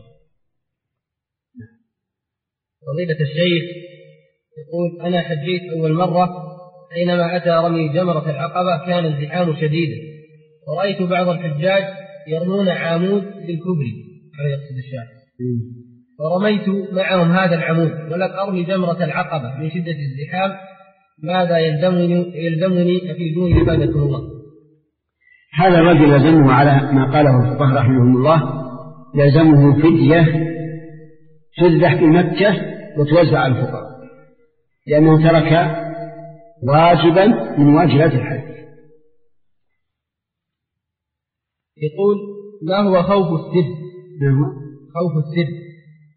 فضيلة الشيخ يقول: أنا حجيت أول مرة، حينما أتى رمي جمرة العقبة كان الزحام شديدا، ورأيت بعض الحجاج يرمون عامود للكبري على يقصد الشارع، فرميت معهم هذا العمود ولم أرمي جمرة العقبة من شدة الزحام، ماذا يلزمني يلزمني أفيدوني عبادكم الله؟ هذا الرجل يلزمه على ما قاله الفقهاء رحمهم الله، يلزمه فدية تذبح في مكة وتوزع على الفقراء، لأنه ترك واجبا من واجبات الحج. يقول: ما هو خوف السد؟ ما هو خوف السد؟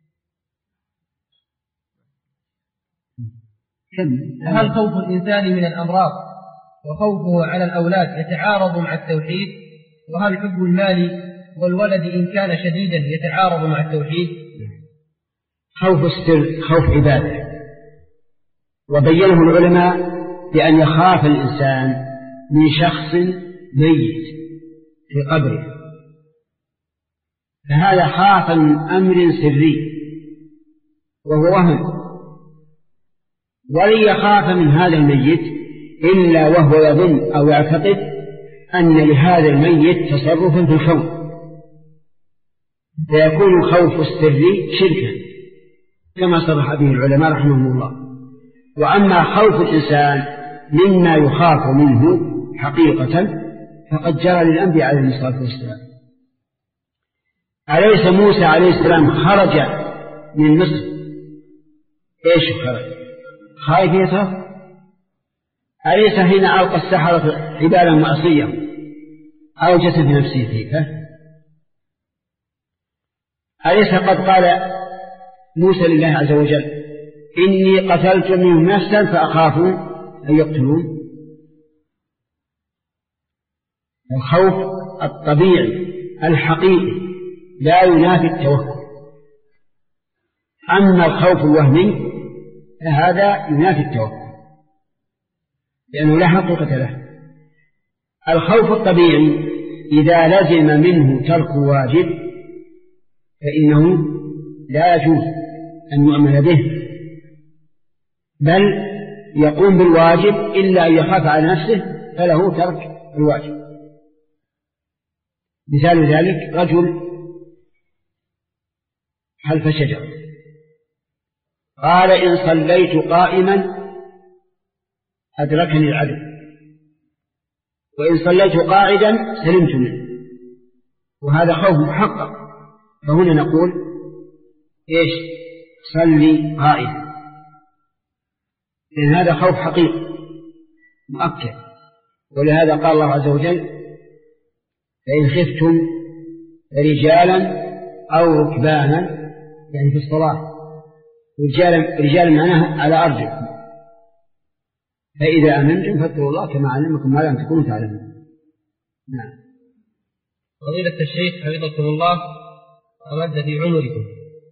هل خوف الإنسان من الأمراض وخوفه على الأولاد يتعارض مع التوحيد؟ وهل حب المال والولد إن كان شديدا يتعارض مع التوحيد؟ خوف السر خوف عبادة، وبينه العلماء بأن يخاف الإنسان من شخص ميت في قبره، فهذا خاف من أمر سري وهو وهم، ولن يخاف من هذا الميت إلا وهو يظن أو يعتقد أن لهذا الميت تصرفا في الكون، فيكون خوف السري شركا كما صرح به العلماء رحمهم الله. وأما خوف الإنسان مما يخاف منه حقيقة فقد جرى للأنبياء عليه الصلاة والسلام. أليس موسى عليه السلام خرج من مصر إيش خرج؟ خائف يترف. أليس حين ألقى السحرة حبالا معصية أوجس في نفسه خيفة؟ أليس قد قال موسى لله عز وجل: إني قتلت منهم نفسا فأخاف أن يقتلون؟ الخوف الطبيعي الحقيقي لا ينافي التوكل، أما الخوف الوهمي فهذا ينافي التوكل لأنه لا حقيقة له. الخوف الطبيعي إذا لزم منه ترك واجب فإنه لا يجوز أن يؤمن به، بل يقوم بالواجب إلا أن يخاف على نفسه فله ترك الواجب. مثال ذلك رجل حلف شجر قال: إن صليت قائما أدركني العدو، وإن صليت قاعدا سلمت منه، وهذا خوف محقق. فهنا نقول إيش؟ صلي قائدا، لأن هذا خوف حقيقي مؤكد. ولهذا قال الله عز وجل: فإن خفتم رجالا أو ركبانا، يعني في الصلاة رجالا رجالا معناها على أرجل، فإذا أمنتم فاذكروا الله كما علمكم ما لم تكونوا تعلمون. نعم. فضيلة الشيخ حفظكم الله أمد في عمركم.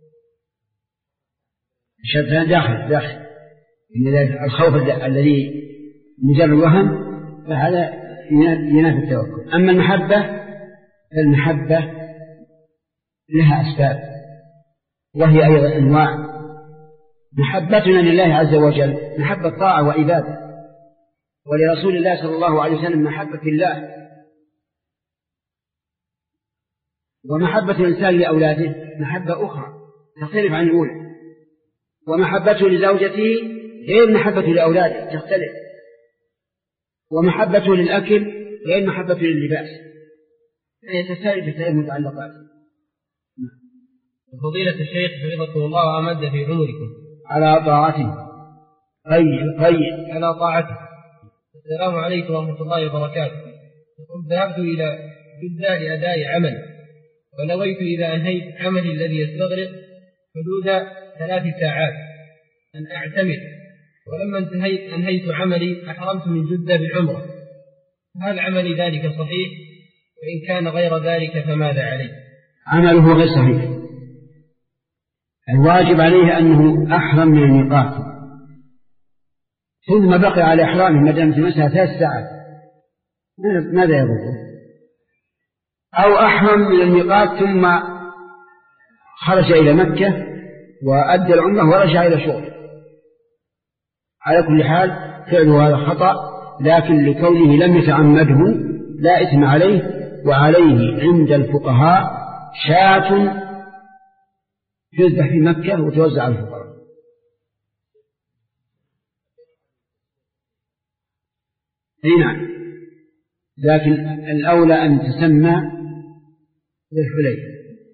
الشيطان داخل داخل إن الخوف الذي مجرد وهم فهذا ينافي التوكل. أما المحبة فالمحبة لها أسباب وهي أيضا أنواع. محبتنا لله عز وجل محبة طاعة وعبادة، ولرسول الله صلى الله عليه وسلم محبة الله، ومحبة الإنسان لأولاده محبة أخرى تختلف عن الأولى، ومحبته لزوجته غير محبته لأولاده تختلف، ومحبته للأكل غير محبته لللباس، يعني تختلف في سائر المتعلقات. فضيلة الشيخ حفظكم الله أمد في عمركم على طاعته طيب طيب على طاعته. السلام عليكم ورحمة الله وبركاته. يقول ذهبت إلى جدة لأداء عمل، ونويت إذا أنهيت عملي الذي يستغرق حدود ثلاث ساعات أن أعتمر، ولما انتهيت أنهيت عملي أحرمت من جدة بالعمرة، هل عملي ذلك صحيح؟ وإن كان غير ذلك فماذا عليه؟ عمله غير صحيح. الواجب عليه أنه أحرم من الميقات ثم بقي على إحرامه ما دام تمسها ثلاث ساعات، ماذا يضره؟ أو أحرم من الميقات ثم خرج إلى مكة وأدى العمرة ورجع إلى شغله. على كل حال فعله هذا خطأ، لكن لكونه لم يتعمده لا إثم عليه، وعليه عند الفقهاء شاة تذبح في مكة وتوزع على الفقراء. نعم، لكن الأولى أن تسمى للحليفة.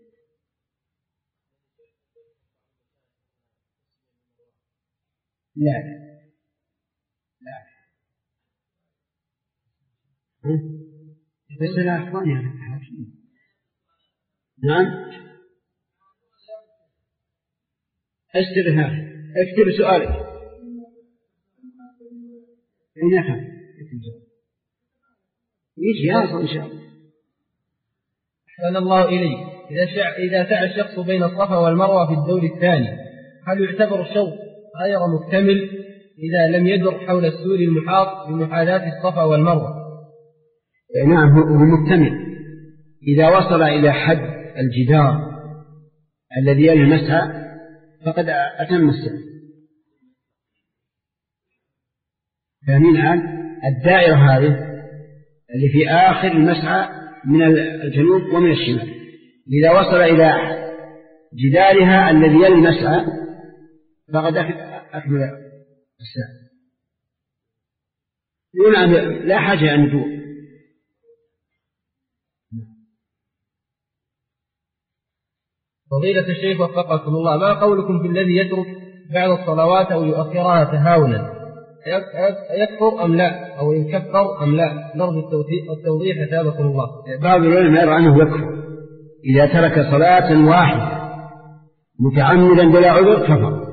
لا لا بس لا أخواني. نعم استرها اكتب سؤالك. نعم يجي هذا إن شاء الله. أحسن الله إليك. إذا شع... إذا سعى الشخص بين الصفا والمروة في الدور الثاني، هل يعتبر الشوط غير مكتمل إذا لم يدر حول السور المحاط بمحاذاة الصفا والمروة؟ نعم هو مكتمل إذا وصل إلى حد الجدار الذي يلي المسعى فقد أتم السعي. فمن الآن الدائرة هذه اللي في آخر المسعى من الجنوب ومن الشمال، إذا وصل إلى جدارها الذي يلي المسعى فقد أكمل السعي. لا حاجة أن ندور. فضيلة الشيخ وفقكم الله، ما قولكم في الذي يترك بعض الصلوات أو يؤخرها تهاونا، يكفر أم لا، أو يكفر أم لا؟ نرجو التوضيح أثابكم الله. بعض العلماء يرى أنه يكفر إذا ترك صلاة واحدة متعمدا بلا عذر كفر،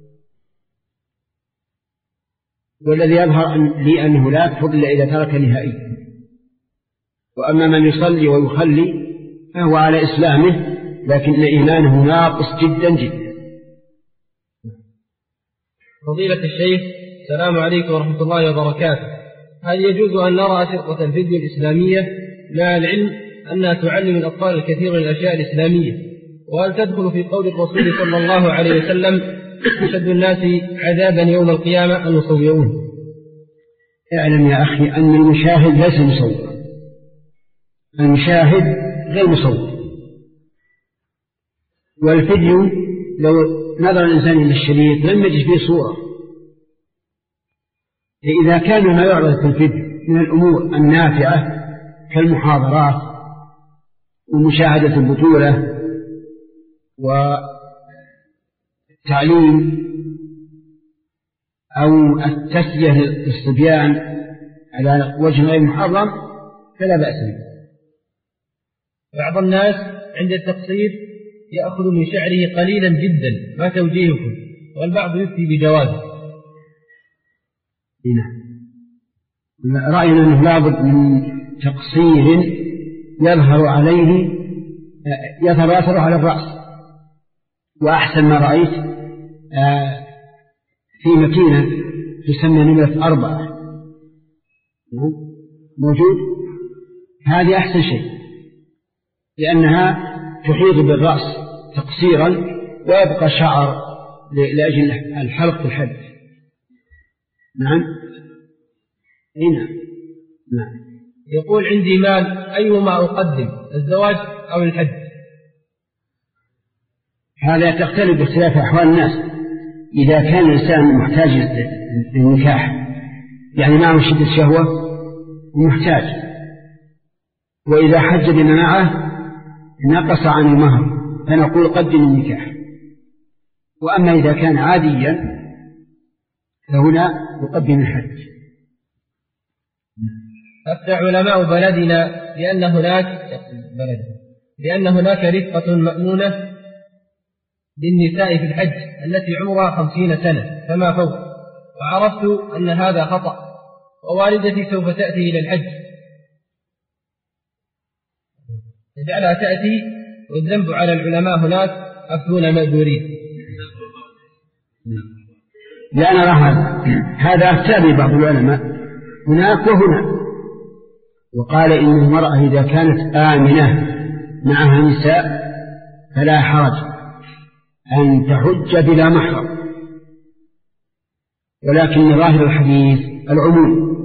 والذي يظهر لي أنه لا يكفر إلا إذا ترك نهائيا. وأما من يصلي ويخلي فهو على إسلامه لكن إيمانه ناقص جدا جدا. فضيلة الشيخ السلام عليكم ورحمة الله وبركاته. هل يجوز أن نرى أشرطة الفيديو الإسلامية مع العلم أنها تعلم الأطفال الكثير من الأشياء الإسلامية؟ وهل تدخل في قول الرسول صلى الله عليه وسلم أشد الناس عذابا يوم القيامة المصورون؟ اعلم يا أخي أن المشاهد ليس مصور، المشاهد غير مصور. والفيديو لو نظر الإنسان إلى الشريط لم يجد فيه صورة. إذا كان ما يعرض في الفيديو من الأمور النافعة كالمحاضرات ومشاهدة البطولة والتعليم أو التسلية للصبيان على وجه غير محرم فلا بأس به. بعض الناس عند التقصير يأخذ من شعره قليلا جدا، ما توجيهكم؟ والبعض يفتي بجوازه. نعم، رأينا أنه لابد من تقصير يظهر عليه يظهر أثره على الرأس. وأحسن ما رأيت في مكينة تسمى نمرة أربعة موجود، هذه أحسن شيء لأنها تحيط بالرأس تقصيرا ويبقى شعر لأجل الحلق والحد. نعم هنا نعم. يقول عندي مال أيهما أقدم، الزواج أو الحج؟ هذا تختلف باختلاف أحوال الناس. إذا كان الإنسان محتاج للنكاح يعني معه شدة شهوة ومحتاج، وإذا حج بما معه نقص عن المهر فنقول قدم النكاح. وأما إذا كان عاديا فهنا يقدم الحج. أفتى علماء بلدنا لأن هناك بلد لأن هناك رفقة مأمونة للنساء في الحج التي عمرها خمسين سنة فما فوق، وعرفت أن هذا خطأ، ووالدتي سوف تأتي إلى الحج تجعلها تأتي والذنب على العلماء هناك أفتون مأجورين. لا نرى هذا هذا أفتى بعض العلماء هناك وهنا، وقال إن المرأة إذا كانت آمنة معها نساء فلا حرج أن تحج بلا محرم، ولكن ظاهر الحديث العموم،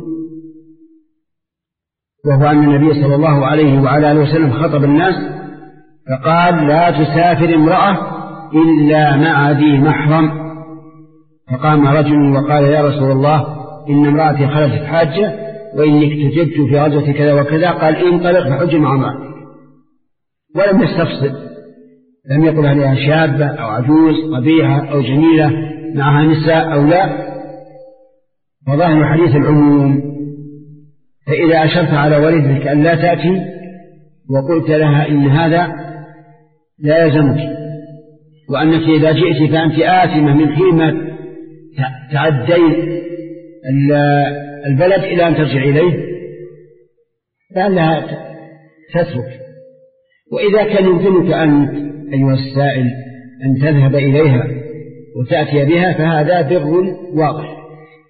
وهو أن النبي صلى الله عليه وعلى آله وسلم خطب الناس فقال لا تسافر امرأة إلا مع ذي محرم. فقام رجل وقال يا رسول الله إن امرأتي خرجت حاجة وإني اكتجبت في غزوة كذا وكذا، قال انطلق فحج مع امرأتك، ولم يستفصل، لم يقل عليها شابة أو عجوز قبيحة أو جميلة معها نساء أو لا، فظاهر الحديث العموم. فإذا أشرت على والدتك أن لا تأتي وقلت لها إن هذا لا يلزمك، وأنك إذا جئت فأنت آثمة من حين ما تعدين البلد إلى أن ترجع إليه، فأنها تترك. وإذا كان يمكنك أنت أيها السائل أن تذهب إليها وتأتي بها فهذا بر واضح.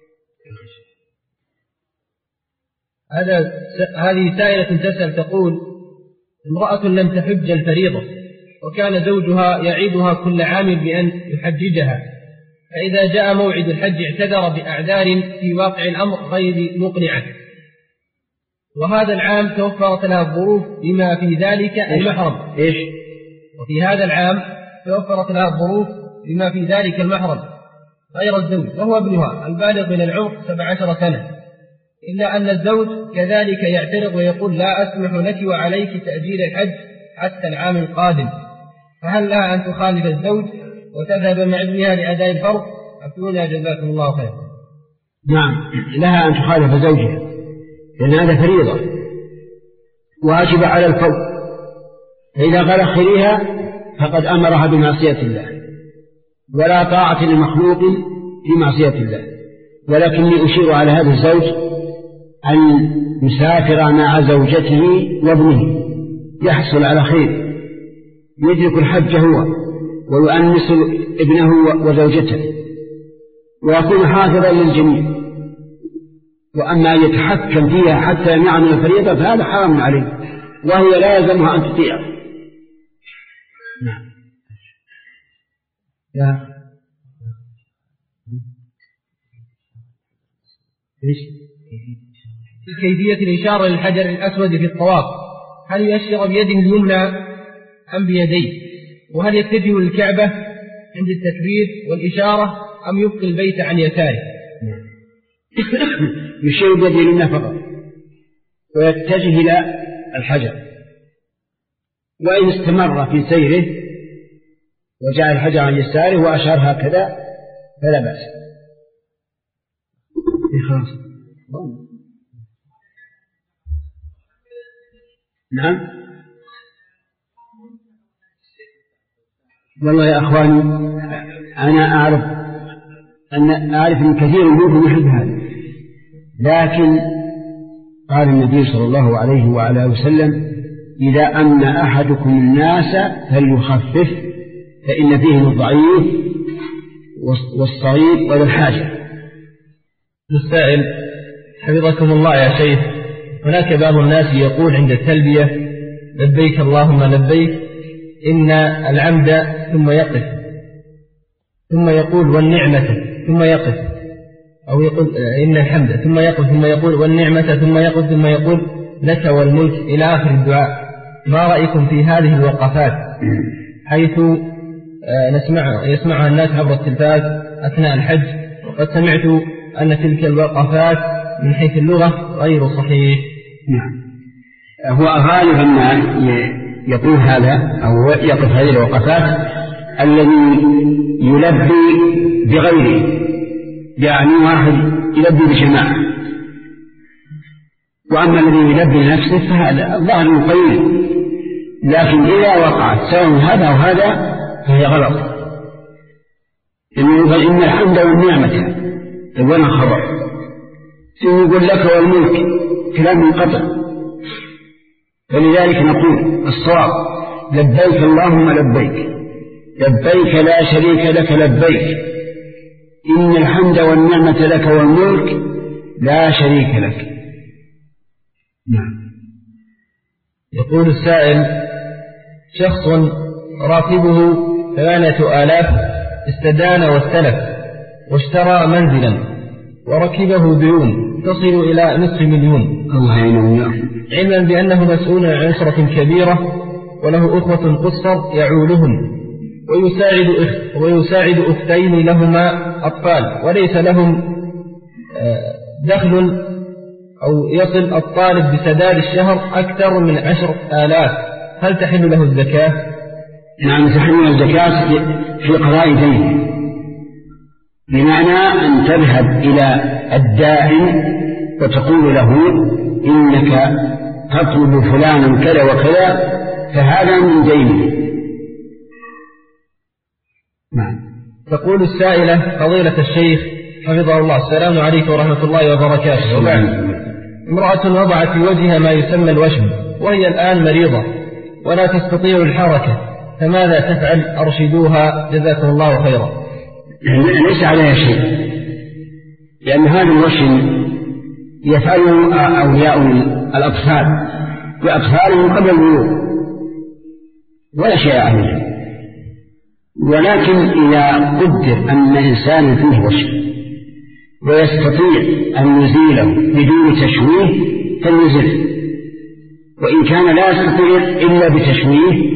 هذا هذه سائلة تسأل تقول امرأة لم تحج الفريضة وكان زوجها يعيدها كل عام بأن يحججها، فإذا جاء موعد الحج اعتذر بأعذار في واقع الأمر غير مقنعة، وهذا العام توفرت لها الظروف بما في ذلك المحرم. إيش؟ وفي هذا العام توفرت لها الظروف بما في ذلك المحرم غير الزوج وهو ابنها البالغ من العمر سبع عشر سنة، إلا أن الزوج كذلك يعترض ويقول لا أسمح لك وعليك تأجيل الحج حتى العام القادم، فهل لها أن تخالف الزوج وتذهب مع ابنها لأداء الفرض؟ أفتونا جزاكم الله خير. نعم، لها أن تخالف زوجها لأن هذا فريضة واجب على الفور، فإذا قال خليها فقد أمرها بمعصية الله، ولا طاعة لمخلوق في معصية الله. ولكني أشير على هذا الزوج أن يسافر مع زوجته وابنه يحصل على خير، يدرك الحج هو ويؤنس ابنه وزوجته ويكون حافظا للجميع. وأما يتحكم فيها حتى يعمل الفريضة فهذا حرام عليه، وهي لا يلزمها أن تطيع. نعم. يا في كيفية الإشارة للحجر الأسود في الطواف، هل يشير بيده اليمنى أم بيديه؟ وهل يتجه للكعبة عند التكبير والإشارة أم يبقي البيت عن يساره؟ يشير بيده اليمنى فقط ويتجه إلى الحجر، وإن استمر في سيره وجعل الحجر عن يساره وأشار هكذا فلا بأس. خلاص. نعم. والله يا أخواني أنا أعرف أن أعرف أن كثير منكم يحب هذا، لكن قال النبي صلى الله عليه وعلى وسلم إذا أمن أحدكم الناس فليخفف فإن فيهم الضعيف والصغير وذا الحاجة. السائل حفظكم الله يا شيخ، هناك بعض الناس يقول عند التلبية لبيك اللهم لبيك إن العمد ثم يقف، ثم يقول والنعمة ثم يقف، أو يقول إن الحمد ثم يقف، ثم يقول والنعمة ثم يقف، ثم يقول لك والملك إلى آخر الدعاء. ما رأيكم في هذه الوقفات حيث نسمع يسمعها الناس عبر التلفاز أثناء الحج؟ وقد سمعت أن تلك الوقفات من حيث اللغة غير صحيح. نعم، هو غالبا ما يقول هذا أو يقف هذه الوقفات الذي يلبي بغيره يعني واحد يلبي بجماعة، وأما الذي يلبي لنفسه فهذا الظاهر مقيد، لكن إذا وقعت سواء هذا أو هذا فهي غلط. إن الحمد والنعمة وين خبر يقول لك والملك كلام منقطع، فلذلك نقول الصواب لبيك اللهم لبيك، لبيك لا شريك لك لبيك، إن الحمد والنعمة لك والملك لا شريك لك. نعم. يقول السائل: شخص راتبه ثمانية آلاف استدان واستلف واشترى منزلا وركبه ديون تصل إلى نصف مليون، الله يعينه، علما بأنه مسؤول عن أسرة كبيرة وله أخوة قصر يعولهم ويساعد أخت ويساعد أختين لهما أطفال وليس لهم دخل أو يصل الطالب بسداد الشهر أكثر من عشر آلاف، هل تحل له الزكاة؟ نعم تحل الزكاة في قضاء دين، بمعنى أن تذهب إلى الدائن وتقول له إنك تطلب فلانا كذا وكذا فهذا من دينه. نعم. تقول السائلة: فضيلة الشيخ حفظه الله، السلام عليكم ورحمة الله وبركاته. وبعد، امرأة وضعت في وجهها ما يسمى الوشم وهي الآن مريضة ولا تستطيع الحركة، فماذا تفعل؟ أرشدوها جزاكم الله خيرا. ليس عليها شيء، لأن هذا الوشم يفعله أولياء الأطفال بأطفالهم قبل البلوغ ولا شيء عليه، ولكن إذا قدر أن إنسان فيه وشم ويستطيع أن يزيله بدون تشويه فليزله، وإن كان لا يستطيع إلا بتشويه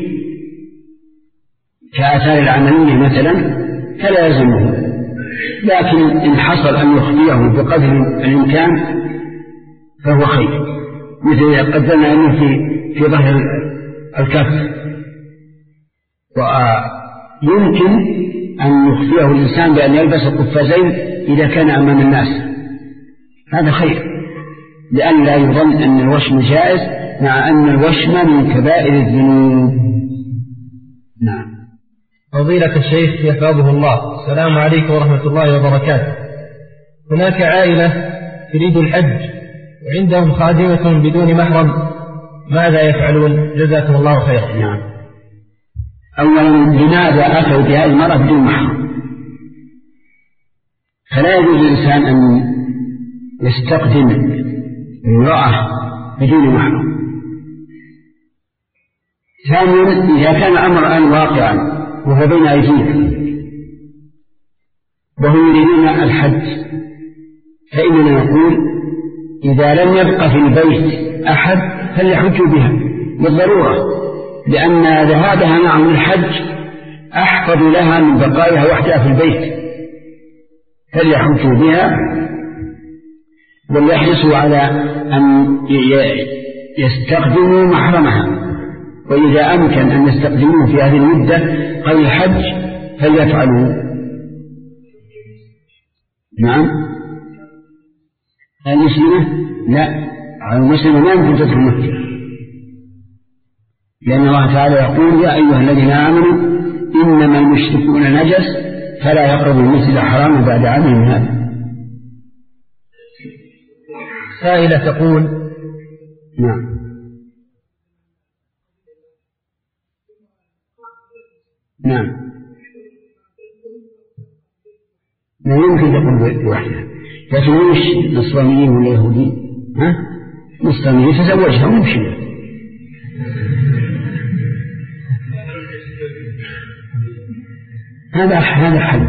كآثار العملية مثلا فلا يلزمه، لكن إن حصل أن يخفيه بقدر الإمكان فهو خير، مثل قدرنا أنه في في ظهر الكف، ويمكن أن يخفيه الإنسان بأن يلبس القفازين إذا كان أمام الناس، هذا خير، لأن لا يظن أن الوشم جائز مع أن الوشم من كبائر الذنوب. نعم. فضيلة الشيخ يحفظه الله، السلام عليكم ورحمة الله وبركاته. هناك عائلة تريد الحج وعندهم خادمة بدون محرم، ماذا يفعلون؟ جزاكم الله خيرا. نعم. أولا، لماذا أتوا بهذه المرأة بدون محرم؟ فلا يجوز الإنسان أن يستقدم امرأة بدون محرم. ثانيا، إذا كان الأمر الآن واقعا وهو بين أيديهم وهم يريدون الحج، فإننا نقول إذا لم يبقى في البيت أحد فليحجوا بها بالضرورة، لأن ذهابها معهم الحج أحفظ لها من بقائها وحدها في البيت، فليحجوا بها وليحرصوا على أن يستخدموا محرمها، وإذا أمكن أن يستخدموه في هذه المدة قبل الحج فليفعلوا. نعم. المسلمة لا، المسلمة ما يمكن تدخل مكة، لأن الله تعالى يقول: يا أيها الذين آمنوا إنما المشركون نجس فلا يقربوا المسجد الحرام بعد عامهم هذا. سائلة تقول: نعم نعم لا يمكن تقول بوحدها، لكن مش نصرانيين ولا يهوديين، ها نصرانيين تزوجها ومشي. هذا هذا حل.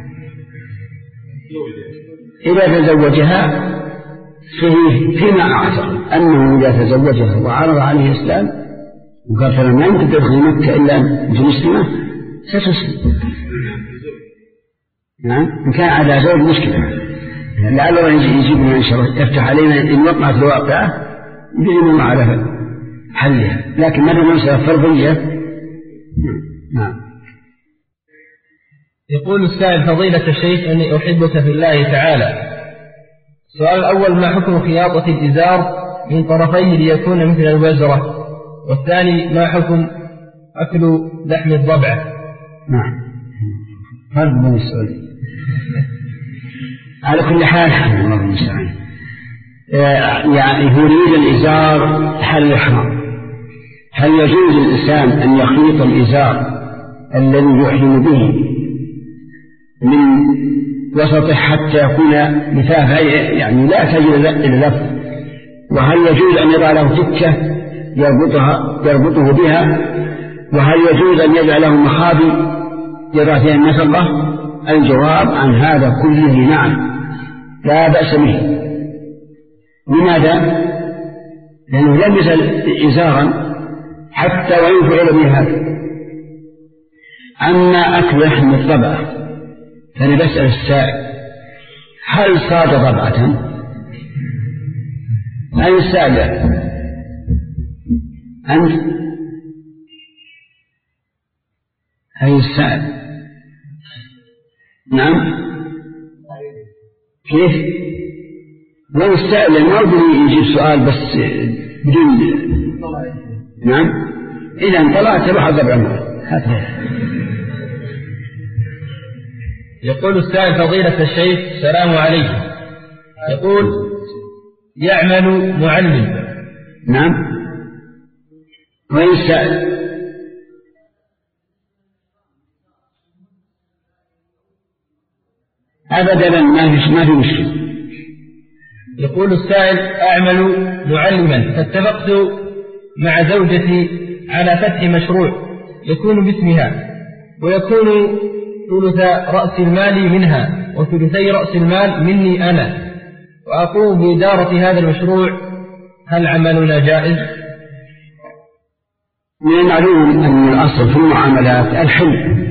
إذا تزوجها فيه فيما أعتقد أنه إذا تزوجها وعرض عليه الإسلام وقال فلا ما يمكن تدخل مكة إلا أنت مسلمة ستسلم. نعم. إن كان على زوج مشكلة، لعل الله يجيبنا إن شاء الله، يفتح علينا إن وقعت الواقعة يجيبنا على حلها، لكن ماذا ننسى فرضية. نعم. يقول السائل: فضيلة الشيخ، أني أحبك في الله تعالى. السؤال الأول: ما حكم خياطة الإزار من طرفيه ليكون مثل الوزرة؟ والثاني: ما حكم أكل لحم الضبعة؟ نعم، هذا من السؤال. على كل حال الله المستعان، يعني يريد الإزار حل الإحرام. هل يجوز الإنسان أن يخيط الإزار الذي يحرم به من وسطه حتى يكون لفافا، يعني لا تجد إلى لف؟ وهل يجوز أن يضع له تكة يربطها يربطه بها؟ وهل يجوز أن يجعل له مخابي يضع فيها النسقة؟ الجواب عن هذا كله نعم، لا بأس به. لماذا؟ لأنه لم يزل إزارا حتى وإن فعل به هذا. أما أكل لحم الضبعة فأنا بسأل السائل: هل صاد ضبعة؟ هل السائل أنت؟ هل السائل؟ نعم. كيف؟ لو السائل ما أريد يجيب سؤال بس بدون. نعم، إذا طلعت روح الضبع معه. يقول السائل: فضيلة الشيخ، السلام عليكم. يقول: يعمل معلم. نعم. وين السائل؟ أبدا ما في ما في مشكلة. يقول السائل: أعمل معلما، فاتفقت مع زوجتي على فتح مشروع يكون باسمها، ويكون ثلث رأس المال منها وثلثي رأس المال مني أنا، وأقوم بإدارة هذا المشروع. هل عملنا جائز؟ من المعلوم أن الأصل في المعاملات الحل،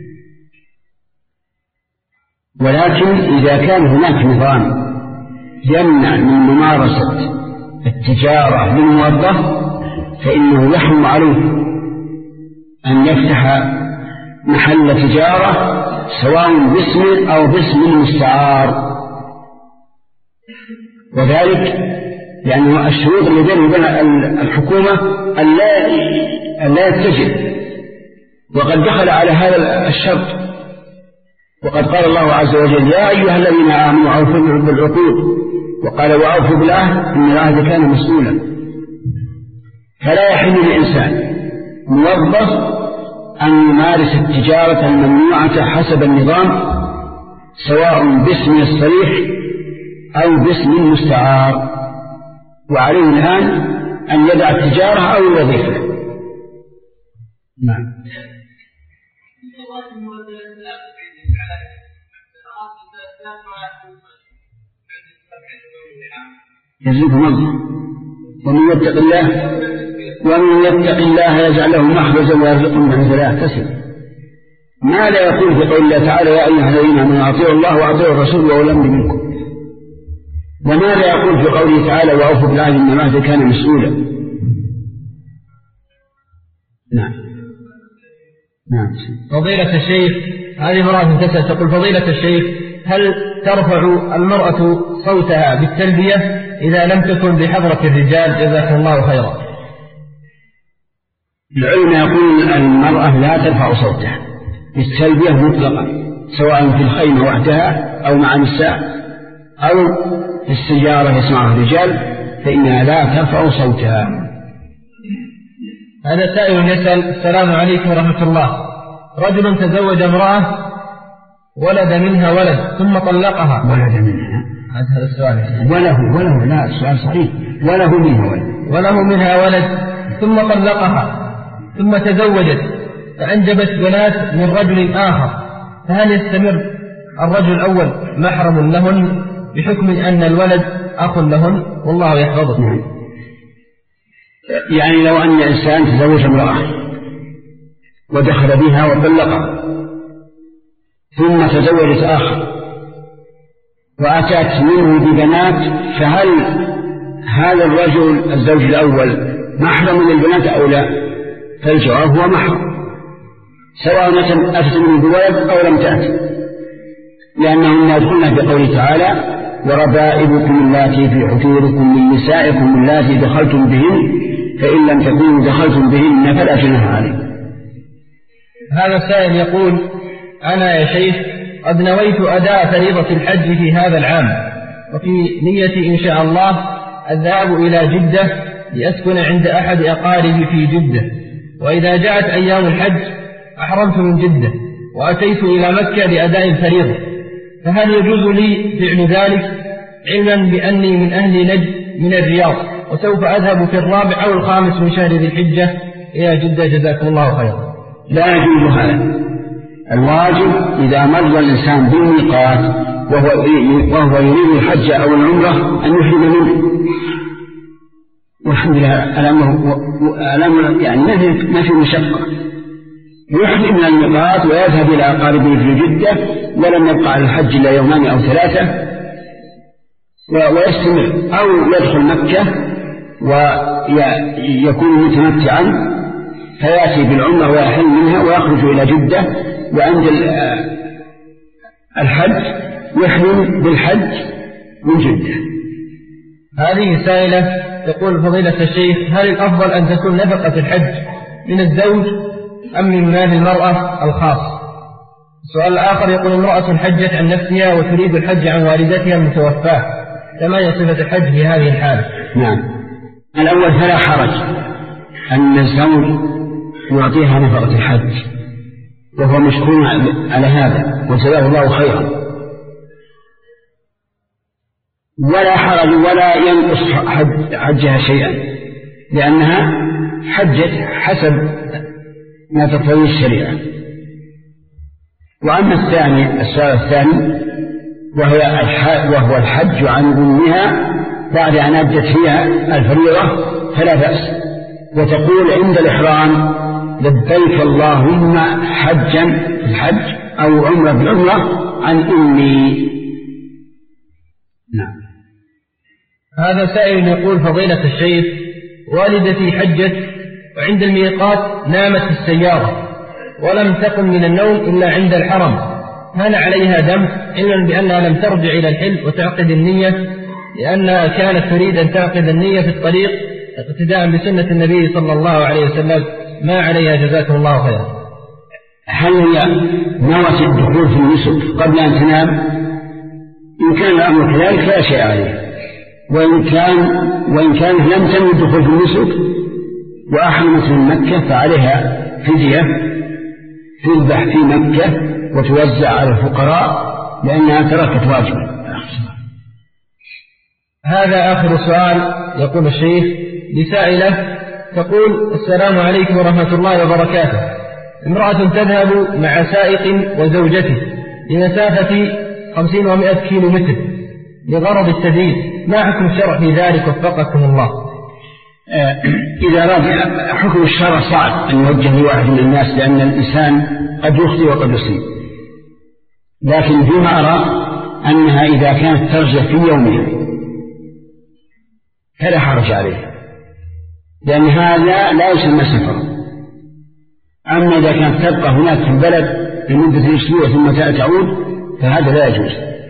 ولكن إذا كان هناك نظام يمنع من ممارسة التجارة للموظف فإنه يحرم عليه أن يفتح محل تجارة سواء باسم أو باسم مستعار، وذلك يعني الشروط اللي بين الحكومة أن لا يتجه، وقد دخل على هذا الشرط. وقد قال الله عز وجل: يا أيها الذين آمنوا أوفوا بالعقود، وقال: وأوفوا بالعهد إن العهد كان مسؤولا. فلا يحل للإنسان موظف أن يمارس التجارة الممنوعة حسب النظام سواء باسم الصريح أو باسم مستعار، وعليه الآن أن يدع التجارة أو الوظيفة. نعم. يزيدكم الله. ومن يتق الله ومن يتق الله يجعل له مخرجا ويرزقه من حيث لا يحتسب. ما لا يقول في قول الله تعالى: يا أيها الذين آمنوا أطيعوا الله وأطيعوا الرسول وأولي الأمر منكم. وما لا يقول في قوله تعالى: وأوفوا بالعهد إن العهد كان مسؤولا. نعم. نعم. فضيلة الشيخ، هذه امرأة تسأل تقول: فضيلة الشيخ، هل ترفع المرأة صوتها بالتلبية إذا لم تكن بحضرة الرجال؟ جزاكم الله خيرا. العلماء يقول المرأة لا ترفع صوتها بالتلبية مطلقا، سواء في الخيمة وحدها أو مع النساء أو في السيارة يسمعها الرجال، فإنها لا ترفع صوتها. هذا سائل يسأل: السلام عليكم ورحمة الله. رجل تزوج امرأة ولد منها ولد ثم طلقها. ولد منها؟ هذا السؤال. وله وله لا السؤال صحيح. وله منها ولد. وله منها ولد ثم طلقها ثم تزوجت فأنجبت بنات من رجل آخر، فهل يستمر الرجل الأول محرم لهن بحكم أن الولد أخ لهن؟ والله يحفظه. يعني لو أن إنسان تزوج امرأة ودخل بها وطلقها ثم تزوجت آخر وأتت منه ببنات، فهل هذا الرجل الزوج الأول محرم للبنات أو لا؟ فالجواب هو محرم، سواء أتت من بولد أو لم تأت، لأنهن يدخلن بقوله تعالى وربائبكم اللاتي في حجوركم من نسائكم اللاتي دخلتم بهن فإن لم تكونوا دخلتم بهن فلا جناح عليكم. هذا السائل يقول أنا يا شيخ قد نويت أداء فريضة الحج في هذا العام، وفي نيتي إن شاء الله الذهاب إلى جدة لأسكن عند أحد أقاربي في جدة، وإذا جاءت أيام الحج أحرمت من جدة وأتيت إلى مكة لأداء الفريضة، فهل يجوز لي فعل ذلك علما بأني من أهل نجد من الرياض وسوف أذهب في الرابع أو الخامس من شهر ذي الحجة إلى جدة جزاكم الله خيرا؟ لا يجوز هذا. الواجب إذا مر الإنسان بالميقات وهو وهو يريد الحج أو العمرة أن يحرم منه، والحمد لله الأمر الأمر يعني ما في مشقة، يحرم من الميقات ويذهب إلى أقاربه في جدة ولم يبقى على الحج إلا يومان أو ثلاثة ويستمر، أو يدخل مكة ويكون متمتعا فيأتي بالعمرة ويحل منها ويخرج إلى جدة، وعند الحج يحرم بالحج من جدة. هذه سائلة تقول فضيلة الشيخ هل الأفضل أن تكون نفقة الحج من الزوج أم من مال المرأة الخاص؟ السؤال الآخر يقول امرأة حجت عن نفسها وتريد الحج عن والدتها المتوفاة، فما هي صفة الحج في هذه الحالة؟ نعم، الأول فلا حرج أن الزوج يعطيها نفقة الحج وهو مشكور على هذا وجزاه الله خيرا، ولا حرج ولا ينقص حج حجها شيئا لأنها حجت حسب ما تقتضيه الشريعة. وأما الثاني السؤال الثاني وهي وهو الحج عن أمها بعد أن أدت فيها الفريضة فلا بأس، وتقول عند الإحرام لبيك اللهم حجا في الحج أو عمرة بالعمرة عن أمي. نعم. هذا سائل يقول فضيلة الشيخ والدتي حجت وعند الميقات نامت في السيارة ولم تقم من النوم إلا عند الحرم، هل عليها دم علما بأنها لم ترجع إلى الحل وتعقد النية لأنها كانت تريد أن تعقد النية في الطريق اقتداء بسنة النبي صلى الله عليه وسلم، ما عليها جزاكم الله خيرا؟ هل هي نوت الدخول في النسك قبل أن تنام؟ إن كان الأمر كذلك فلا شيء عليه، وإن كان وإن كان لم تنوي الدخول في النسك وأحرمت من مكة فعليها فدية تذبح في مكة وتوزع على الفقراء لأنها تركت واجبا. هذا آخر سؤال يقول الشيخ لسائلة تقول السلام عليكم ورحمة الله وبركاته، امرأة تذهب مع سائق وزوجته لمسافة خمسين ومائة كيلو متر لغرض التدريس، ما حكم الشرع في ذلك وفقكم الله؟ آه إذا أراد حكم الشرع صعب أن يوجه لواحد من الناس لأن الإنسان قد يخطئ وقد يصيب، لكن فيما أرى أنها إذا كانت ترجع في يومها فلا حرج عليه، لأن هذا لا يسمى سفر. أما إذا كانت تبقى هناك في البلد لمدة أسبوع ثم تعود فهذا لا يجوز.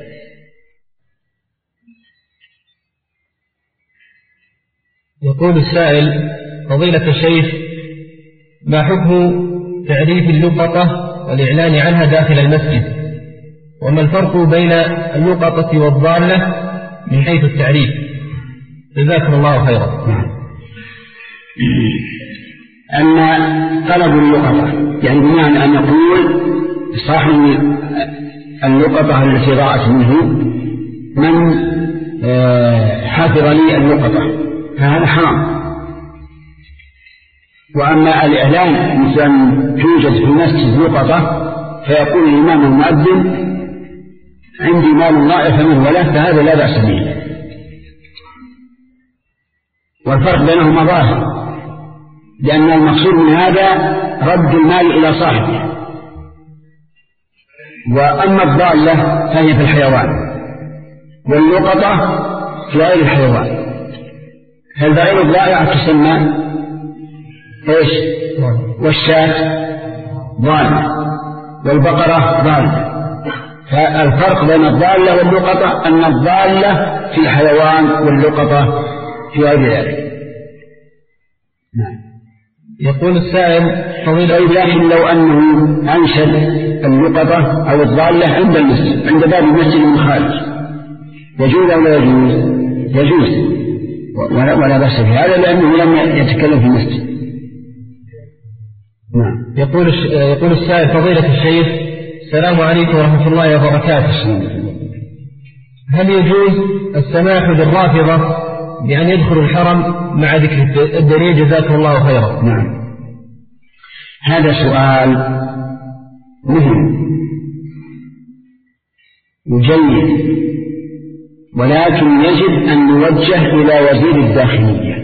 يقول السائل فضيلة الشيخ ما حكم تعريف اللقطة والإعلان عنها داخل المسجد، وما الفرق بين اللقطة والضالة من حيث التعريف؟ جزاكم الله خيرا. أما طلب اللقطة يعني بمعنى أن يقول صاحب اللقطة التي ضاعت منه من حفظ لي اللقطة فهذا حرام. وأما الإعلان مثل أن توجد في المسجد لقطة فيقول الإمام المؤذن عندي مال ضائع فمن وله فهذا لا بأس به، والفرق بينهما ظاهر، لأن المقصود من هذا رد المال إلى صاحبه، وأما الضالة فهي في الحيوان واللقطة في غير الحيوان. فالبعير الضائع تسمى إيش؟ والشاة ضالة، والبقرة ضالة. فالفرق بين الضالة واللقطة أن الضالة في الحيوان واللقطة في غير ذلك. نعم. يقول السائل فضيلة، لكن لو أنه أنشد اللقطة أو الضالة عند المسجد، عند باب المسجد من خارج، يجوز أو لا يجوز؟ يجوز ولا, ولا بأس في هذا لأنه لم يتكلم في المسجد. نعم. يقول يقول السائل فضيلة الشيخ السلام عليكم ورحمة الله وبركاته، هل يجوز السماح للرافضة بأن يدخلوا الحرم مع ذكر الدليل جزاكم الله خيرا؟ نعم، هذا سؤال مهم وجيد، ولكن يجب أن نوجه إلى وزير الداخلية.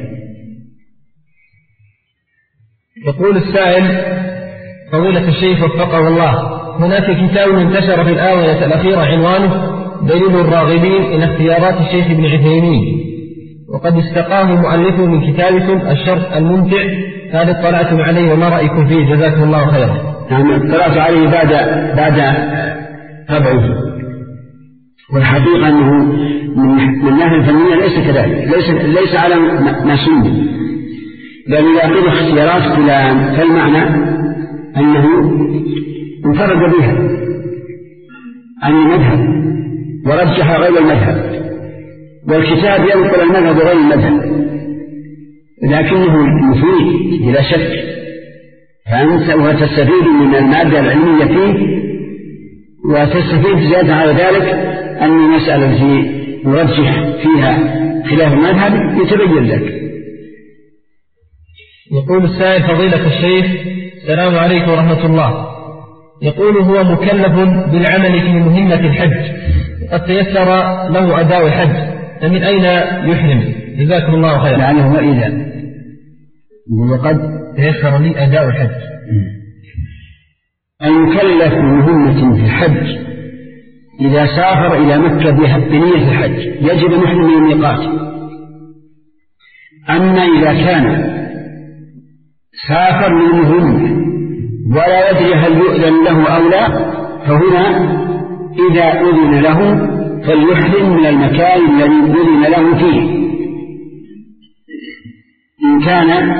يقول السائل فضيلة الشيخ وفقه الله، هناك كتاب انتشر في الآونة الأخيرة عنوانه دليل الراغبين إلى اختيارات الشيخ ابن عثيمين، وقد استقاه مؤلفه من كتابكم الشرح الممتع، هل اطلعتم عليه وما رأيكم فيه جزاكم الله خيرا؟ نعم، اطلعت عليه بعد بعد طبعه، والحقيقة أنه من الناحية الفنية ليس كذلك، ليس ليس على ما سمي، بل إذا قيل اختيارات فلان فالمعنى أنه انفرد بها عن المذهب ورجح غير المذهب، والكتاب ينقل المذهب غير المذهب، لكنه مفيد بلا شك، فأنت وتستفيد من المادة العلمية فيه، وتستفيد زيادة على ذلك أن المسألة التي يرجح فيها خلاف المذهب يتبين لك. يقول السائل فضيلة الشيخ السلام عليكم ورحمة الله، يقول هو مكلف بالعمل في مهمة الحج، قد تيسر له أداء الحج، فمن أين يحرم جزاكم الله خيرا؟ لعله وإذا وقد تيسر لي أداء الحج. المكلف بمهمة في الحج إذا سافر إلى مكة بنية الحج يجب أن يحرم من الميقات. أما إذا كان سافر للمهمة ولا يدري هل يؤذن له أو لا، فهنا إذا أذن له فليحرم من المكان الذي أذن له فيه، إن كان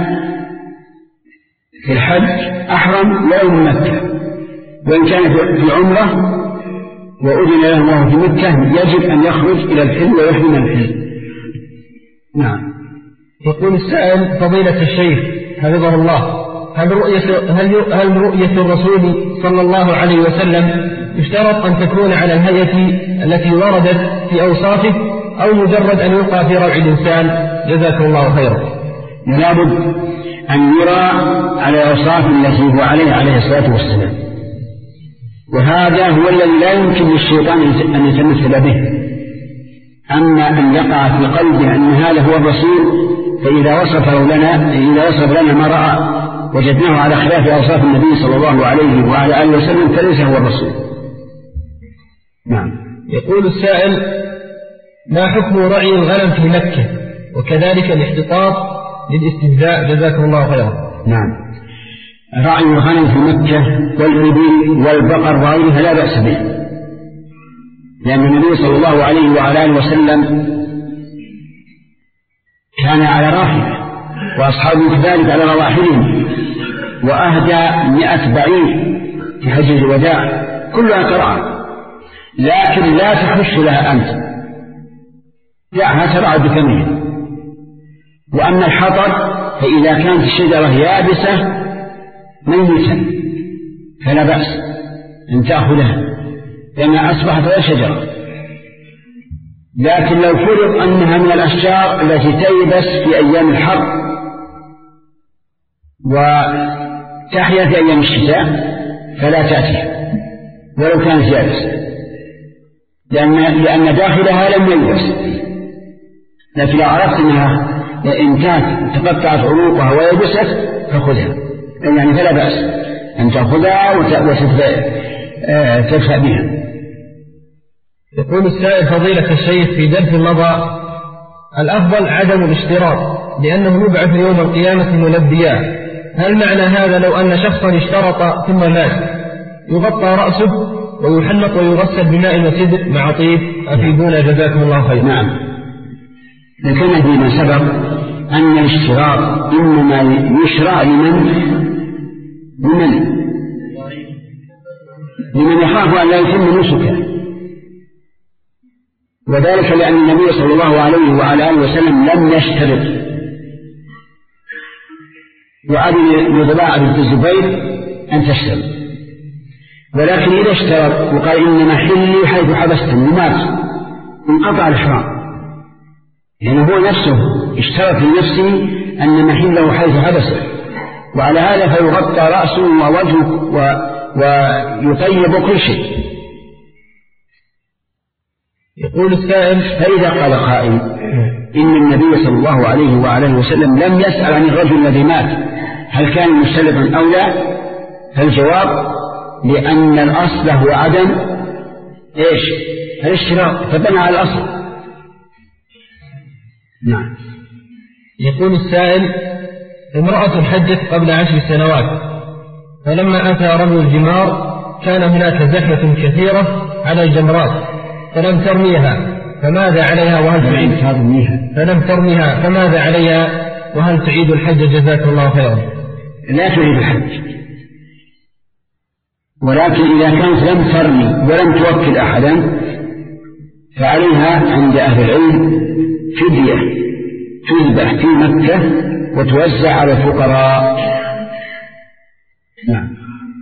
في الحج أحرم ولو من مكة، وإن كان في عمرة وأذن له وهو في مكة يجب أن يخرج إلى الحل ويحرم الحل. نعم. يقول السائل فضيلة الشيخ حفظه الله، هل رؤية, هل, هل رؤية الرسول صلى الله عليه وسلم يشترط أن تكون على الهيئة التي وردت في أوصافه، أو مجرد أن يلقى في روع الإنسان جزاكم الله خيرا؟ لابد أن يرى على أوصاف التي هو عليه عليه الصلاة والسلام، وهذا هو الذي لا يمكن للشيطان أن يتمثل به. أما أن يقع في قلبه أن هذا هو الرسول، فإذا وصفه لنا إذا وصف لنا ما رأى وجدناه على خلاف أوصاف النبي صلى الله عليه وعلى آله وسلم فليس هو الرسول. نعم. يقول السائل ما حكم رعي الغنم في مكة وكذلك الاحتطاط للاستهزاء جزاكم الله خيرا؟ نعم، رعي الغنم في مكة والإبل والبقر وغيرها لا بأس به، لأن النبي صلى الله عليه وعلى آله وسلم كان على راحلة وأصحابه كذلك على رواحلهم، وأهدى مئة بعير في حجة الوداع كلها ترعى، لكن لا تخش لها أنت، دعها ترعى بكمها. وأما الحطب فإذا كانت الشجرة يابسة ميتة فلا بأس أن تأخذها لأنها أصبحت غير شجرة، لكن لو فرض أنها من الأشجار التي تيبس في أيام الحر وتحيا في أيام الشتاء فلا تأتي ولو كانت يابسة، لأن, لأن داخلها لم ييبس. لكن لو عرفت أنها إنتاج تقطعت عروقها ويبست فخذها، يعني فلا بأس أن تأخذها وتدفع بها. يقول السائل فضيلة الشيخ في درس مضى الأفضل عدم الاشتراط لأنه يبعث يوم القيامة ملبيا، هل معنى هذا لو أن شخصا اشترط ثم مات يغطى رأسه ويحنط ويغسل بماء وسدر مع طيب؟ أفيدونا جزاكم الله خير. نعم، ذكرنا فيما سبق أن الاشتراط إنما يشرع لمن لمن لمن يخاف أن لا يتم نسكه، وذلك لأن النبي صلى الله عليه وعلى آله وسلم لم يشترط، وأذن لضباعة بنت الزبير أن تشترط، ولكن إذا اشترط وقال إن محلي حيث حبستم ومات انقطع الإحرام، لأنه هو نفسه اشترط لنفسه أن محله حيث حبسه، وعلى هذا فيغطى رأسه ووجهه ويطيب كل شيء. يقول السائل: فإذا قال قائل إن النبي صلى الله عليه وعليه وسلم لم يسأل عن الرجل الذي مات هل كان مشترطا أو لا، فالجواب لأن الأصل هو عدم إيش الاشتراط، فبنى على الأصل. نعم. يقول السائل: امرأة حجت قبل عشر سنوات، فلما أتى رمي الجمار كان هناك زحمة كثيرة على الجمرات فلم ترميها، فماذا عليها وهل تعيد فلم ترميها فماذا عليها وهل تعيد الحج جزاكم الله خيرا؟ لا تعيد الحج، ولكن إذا كانت لم ترمي ولم توكل أحدا فعليها عند أهل العلم فدية تذبح في مكة وتوزع على الفقراء. نعم.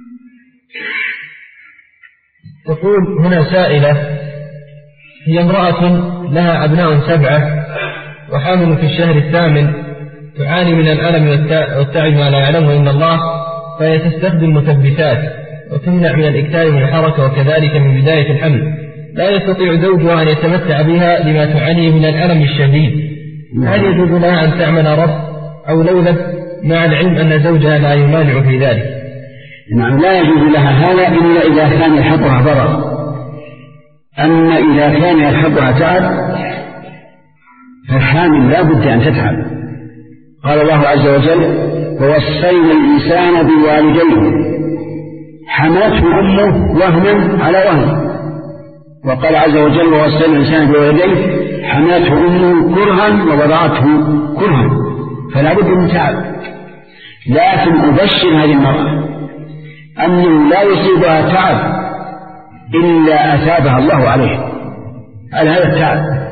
تقول هنا سائلة: هي امرأة لها أبناء سبعة وحامل في الشهر الثامن، تعاني من الألم والتعب ما لا يعلمه إلا الله، فهي تستخدم مثبتات وتمنع من الإكثار من الحركة وكذلك من بداية الحمل، لا يستطيع زوجها أن يتمتع بها لما تعاني من الألم الشديد، هل يجوز لها أن تعمل رب أو لولب مع العلم أن زوجها لا يمانع في ذلك؟ نعم، لا يجوز لها هذا إلا إذا كان يلحقها ضرر، أما إذا كان يلحقها تعب فالحامل لا بد أن تتعب. قال الله عز وجل: ووصينا الإنسان بوالديه حملته أمه وهنا على وهن، وقال عز وجل: ووصينا الإنسان بوالديه حملته أمه كرها ووضعته كرها، فلا بد من تعب. لكن أبشر هذه المرأة أنه لا يصيبها تعب إلا أثابها الله عليه على هذا التعب،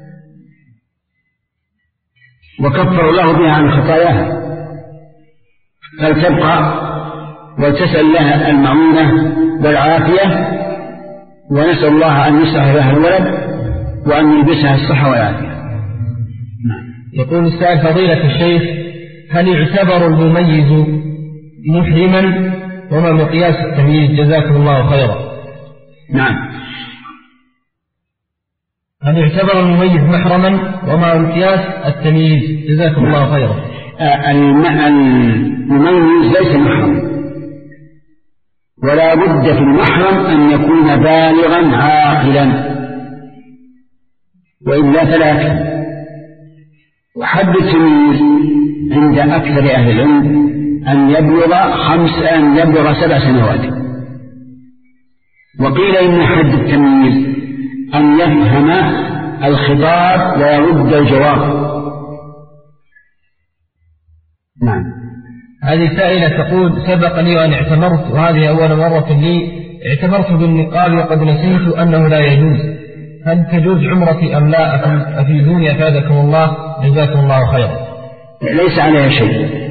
وكفر الله بها عن خطاياها، فلتبقى وتسأل لها المعونة والعافية، ونسأل الله أن يصلح لها الولد وأن يلبسها الصحة والعافية. يقول السائل: فضيلة الشيخ، هل يعتبر المميز محرما وما مقياس التمييز جزاكم الله خيرا؟ نعم. هل يعتبر المميز محرما وما مقياس التمييز جزاكم نعم. الله خيرا. المميز ليس محرم، ولا بد في المحرم أن يكون بالغا عاقلا، وإلا فلا. وحد التمييز عند أكثر أهل العلم أن يبلغ خمس أن يبلغ سبع سنوات، وقيل إن حد التمييز أن يفهم الخطاب ويرد الجواب. نعم. هذه سائلة تقول: سبق لي أن اعتمرت، وهذه أول مرة لي، اعتمرت بالنقاب وقد نسيت أنه لا يجوز، هل تجوز عمرتي أم لا؟ أفيدوني أفادكم الله جزاكم الله خيرا. ليس عليها شيء.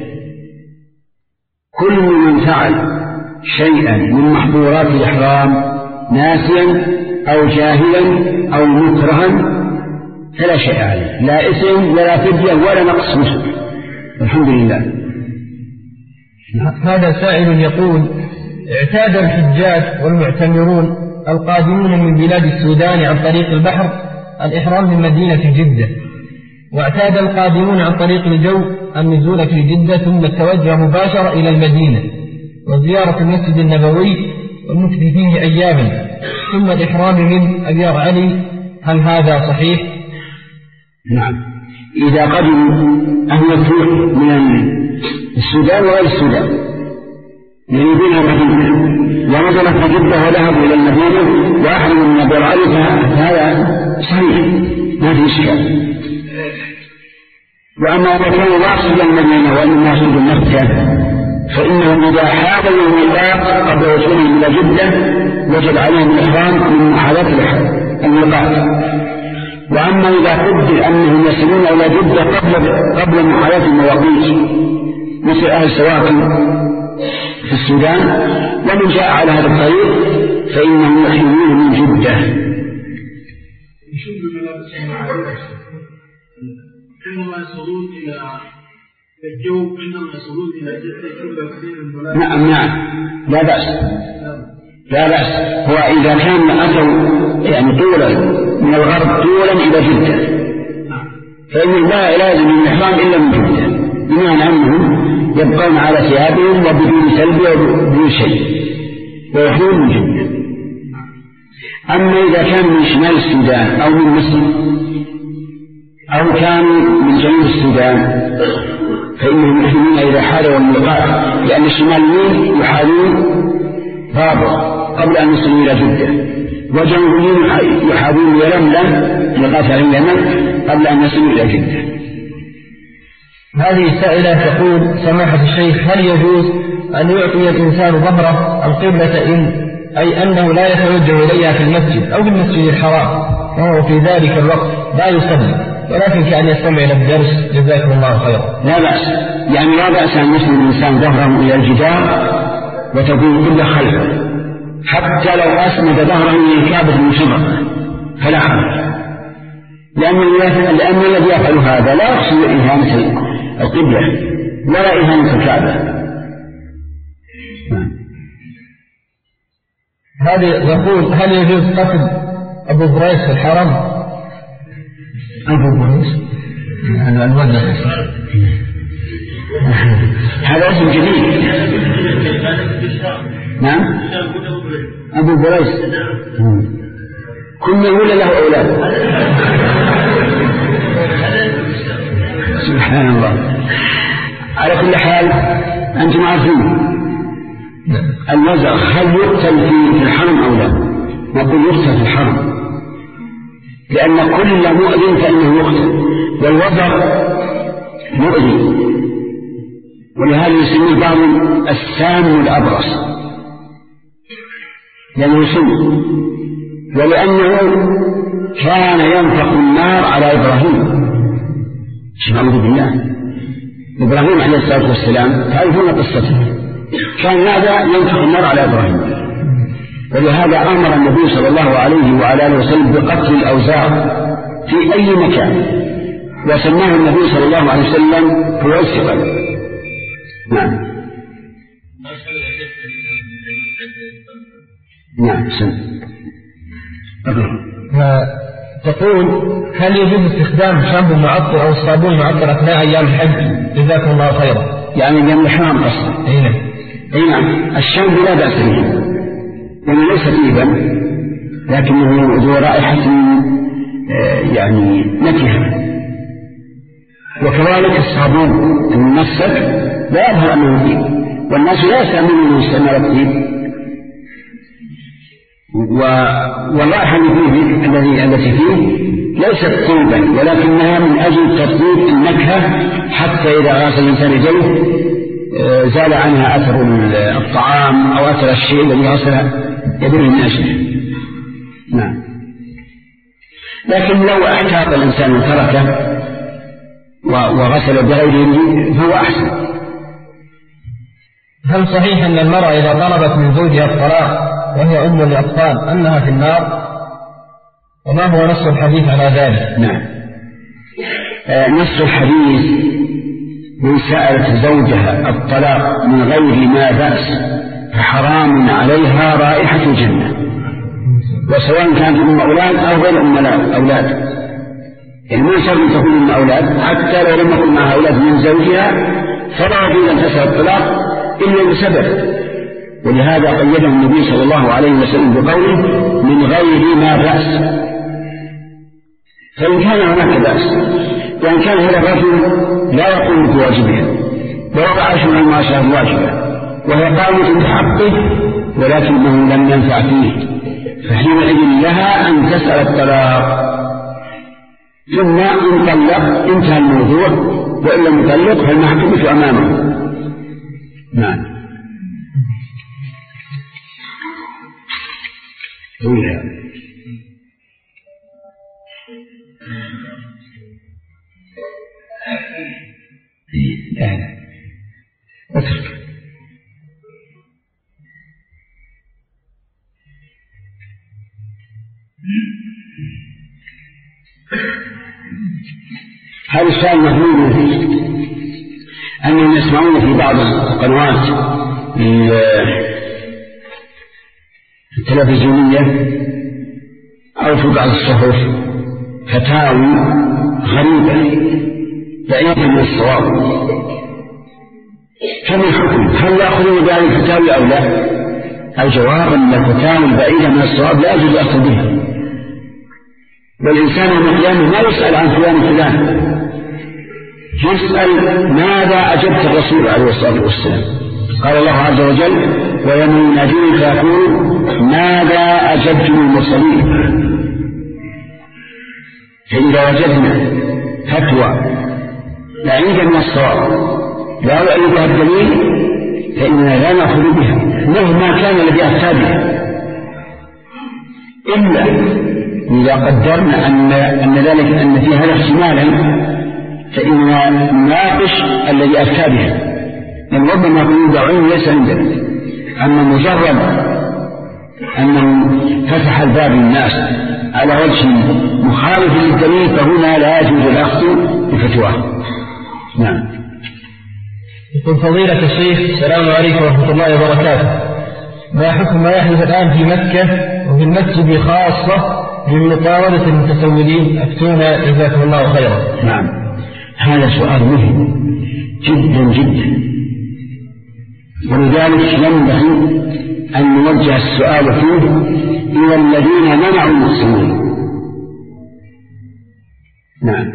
كل من فعل شيئا من محظورات الإحرام ناسيا أو جاهلا أو مكرها فلا شيء عليه، لا إثم ولا فدية ولا نقص مسلم، الحمد لله. هذا سائل يقول: اعتاد الحجاج والمعتمرون القادمون من بلاد السودان عن طريق البحر الإحرام من مدينة جدة، واعتاد القادمون عن طريق الجو النزول في جدة ثم التوجه مباشرة إلى المدينة وزيارة المسجد النبوي والمكث فيه أياما ثم الإحرام من أبيار علي، هل هذا صحيح؟ نعم. إذا قدموا أهل الطريق من السودان وغير السودان يريدون المدينة، ونزلت جدة وذهبوا إلى المدينة وأحرموا من أبي العلي، فهذا صحيح ما في إشكال. وأما إذا كان واصل المدينة وإنما يصل مكة فإنه إذا حاول الميقات قبل وصوله إلى جدة وجب عليهم الإحرام من محاذاة الميقات. وأما إذا قدر أنهم يصلون إلى جدة قبل قبل محاذاة المواقيت مثل أهل سواكن في السودان ومن جاء على هذا الطريق فإنهم يحرمون من جدة. عندما يصلون إلى الجو عندما يصلون إلى جدة. نعم نعم لا بأس لا بأس. هو إذا كان أتوا يعني طولا من الغرب طولا إلى جدة فإن لا لازم الإحرام إلا من جدة، بمعنى أنهم يبقون على ثيابهم وبدون تلبية وبدون شيء ويحرمون من جدة. أما إذا كان من شمال السودان أو من مصر أو كانوا من جنوب السودان فإنهم يحرمون إذا حالوا الميقات، لأن الشماليين يحالون بابا قبل أن يصلوا إلى جدة، وجنوبيين يحالون يلملم ميقات اليمن قبل أن يصلوا إلى جدة. هذه سائلة تقول: سماحة الشيخ، هل يجوز أن يعطي الإنسان ظهره القبلة إن أي أنه لا يتوجه إليها في المسجد أو في المسجد الحرام وهو في ذلك الوقت لا يصلي ولكن كأن يستمع إلى الدرس؟ جزاكم الله خيرا. لا بأس، يعني لا بأس أن يسند الإنسان ظهره إلى الجدار وتكون كل خلفه، حتى لو أسند ظهره إلى الكعبة المشرفة فلا حرج، لأن الذي يفعل هذا لا يقصد إهانة القبلة ولا إهانة الكعبة. هذه يقول: هل يجوز قتل أبو بريس في الحرم؟ أبو بريس هذا الوزن هذا اسم جديد. نعم أبو بريس كنا ولا له أولاد؟ سبحان الله. على كل حال أنتم عارفين الوزغ هل يقتل في الحرم أو لا؟ نقول يقتل في الحرم، لأن كل مؤذن فإنه يقتل، والوزغ مؤذي، ولهذا يسميه بعض السام الأبرص لأنه سم، ولأنه كان ينفخ النار على إبراهيم. نعوذ بالله. إبراهيم عليه الصلاة والسلام تعرفون قصته، كان هذا ينفخ النار على إبراهيم، ولهذا أمر النبي صلى الله عليه وعلى آله وسلم بقتل الأوزاع في أي مكان، وسماه النبي صلى الله عليه وسلم فوسقا. نعم نعم سم. تقول: هل يجوز استخدام شامبو معطر أو الصابون معطر أثناء أيام الحج؟ جزاكم الله خيرا. يعني أيام الإحرام أصلا. أي نعم. أي نعم. الشامبو لا بأس به، يعني ليس طيبا لكنه ذو رائحة يعني نكهة، وكذلك الصابون الممسك لا يظهر أنه طيب، والناس لا يستعملون استعمال الطيب، والرائحة الذي التي فيه ليست طيبا ولكنها من أجل تطيب النكهة، حتى إذا غسل الإنسان يديه زال عنها أثر الطعام أو أثر الشيء الذي غسل يديه من أجله. نعم. لكن لو احتاط الإنسان وتركه وغسل بغيره فهو أحسن. هل صحيح أن المرأة إذا طلبت من زوجها الطلاق وهي أم لأطفال أنها في النار؟ وما هو نص الحديث على ذلك؟ نعم. آه نص الحديث: من سألت زوجها الطلاق من غير ما بأس فحرام عليها رائحة الجنة، وسواء كانت أم أولاد أو غير أم أولاد، يعني ما شرط تكون أم أولاد، حتى لو لم يكن معها أولاد من زوجها فلا يجوز أن تسأل الطلاق إلا لسبب، ولهذا قيده النبي صلى الله عليه وسلم بقوله: من غير ما بأس. فإن كان هناك بأس، وإن كان هذا الرجل لا يقوم بواجبها ولو عاشوا المعاشرة واجبة وهي قامت بحقه ولكنه لم ينفع فيه، فحينئذ لها أن تسأل الطلاق، ثم إن طلق انتهى الموضوع، وإن لم يطلق فالمحكمة أمامه. نعم. طويلة. لا لا اترك. هذا السؤال مفهوم أنهم يسمعون في بعض القنوات التلفزيونية أو في بعض الصحف فتاوي غريبة بعيدة من الصواب، فما الحكم؟ هل يأخذون بهذه الفتاوي أو لا؟ الجواب أن الفتاوي البعيدة من الصواب لا يجوز الأخذ بها، والإنسان يوم القيامة ما يسأل عن فلان فلان، يسأل ماذا أجبت الرسول عليه الصلاة والسلام. قال الله عز وجل: ويوم يناديهم فيقول ماذا أجبتم المرسلين. فإذا وجدنا فتوى بعيدة من الصواب لا يؤيدها الدليل فإننا لا نأخذ بها مهما كان الذي أفتى بها، إلا إذا قدرنا أن, أن ذلك أن في هذا احتمالا فإننا نناقش الذي أفتى بها، من ربما يكون علم ليس عندنا. أما مجرد أنه فتح الباب للناس على وجه مخالف للدليل فهنا لا يجوز الأخذ بفتواه. نعم. يقول فضيلة الشيخ: السلام عليكم ورحمة الله وبركاته. ما حكم ما يحدث الآن في مكة وفي المسجد خاصة من مطاردة المتسولين؟ أفتونا جزاكم الله خيرا. نعم، هذا سؤال مهم جدا جدا، ولذلك ينبغي أن نوجه السؤال فيه إلى الذين منعوا المسلمين. نعم.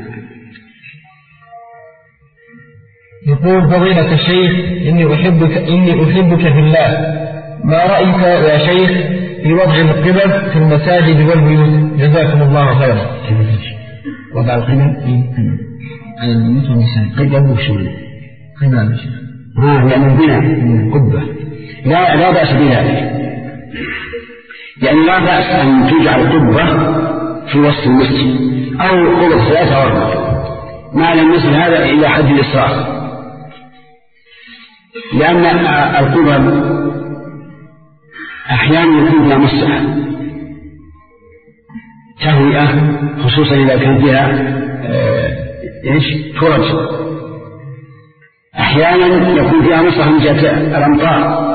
يقول فضيلة الشيخ: إني أحبك إني أحبك في الله، ما رأيك يا شيخ في وضع القبب في المساجد والبيوت؟ جزاكم الله خيرا. وضع القبب على البيوت والمساجد قبل وشمال قبل وشمال ها يعني بنا قبة، لا لا بأس بذلك، يعني لا بأس أن تجعل قبة في وسط المسجد أو قبة ثلاثة أربعة، ما لم يصل هذا إلى حد الإسراف، لأن القبب أحيانا يكون فيها مصلحة تهوئة، خصوصا إذا كان فيها إيش فرج، أحيانا يكون فيها مصلحة من جهة الأمطار،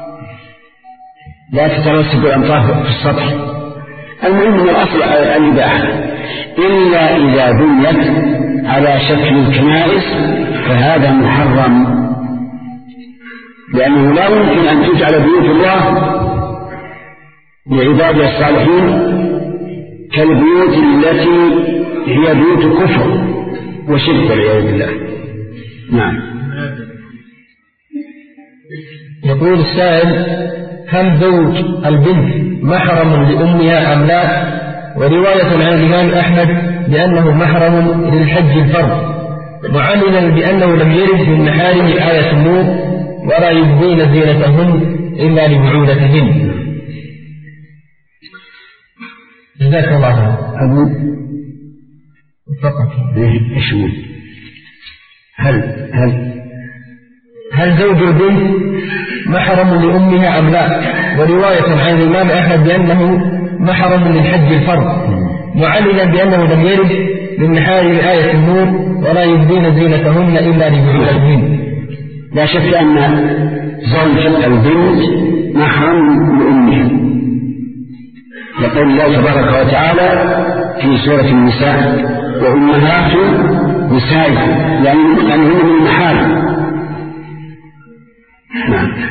لا تترسب الأمطار في السطح. المهم من الأصل الإباحة، إلا إذا بنيت على شكل الكنائس فهذا محرم، لأنه لا يمكن أن تجعل بيوت الله لعباده الصالحين كالبيوت التي هي بيوت كفر وشرك والعياذ بالله. نعم. يقول السائل: هل زوج البنت محرم لأمها أم لا؟ ورواية عن الإمام أحمد بأنه محرم للحج الفرض، معللا بأنه لم يرد من محارم آية النور ولا يبدين زينتهن إلا لبعولتهن. جزاك الله خيرا. أبو فقط إيش هو؟ هل هل هل زوج البنت محرم لأمها أم لا؟ ورواية عن الإمام أحمد بأنه محرم للحج الفرض، معللا بأنه لم يرد من محارم آية النور ولا يبدين زينتهن إلا لبعولتهن. لا شك أن زوج البنت محرم لأمها، يقول الله تبارك وتعالى في سورة النساء: وأمهات نسائكم، يعني أنهن من المحارم. نعم.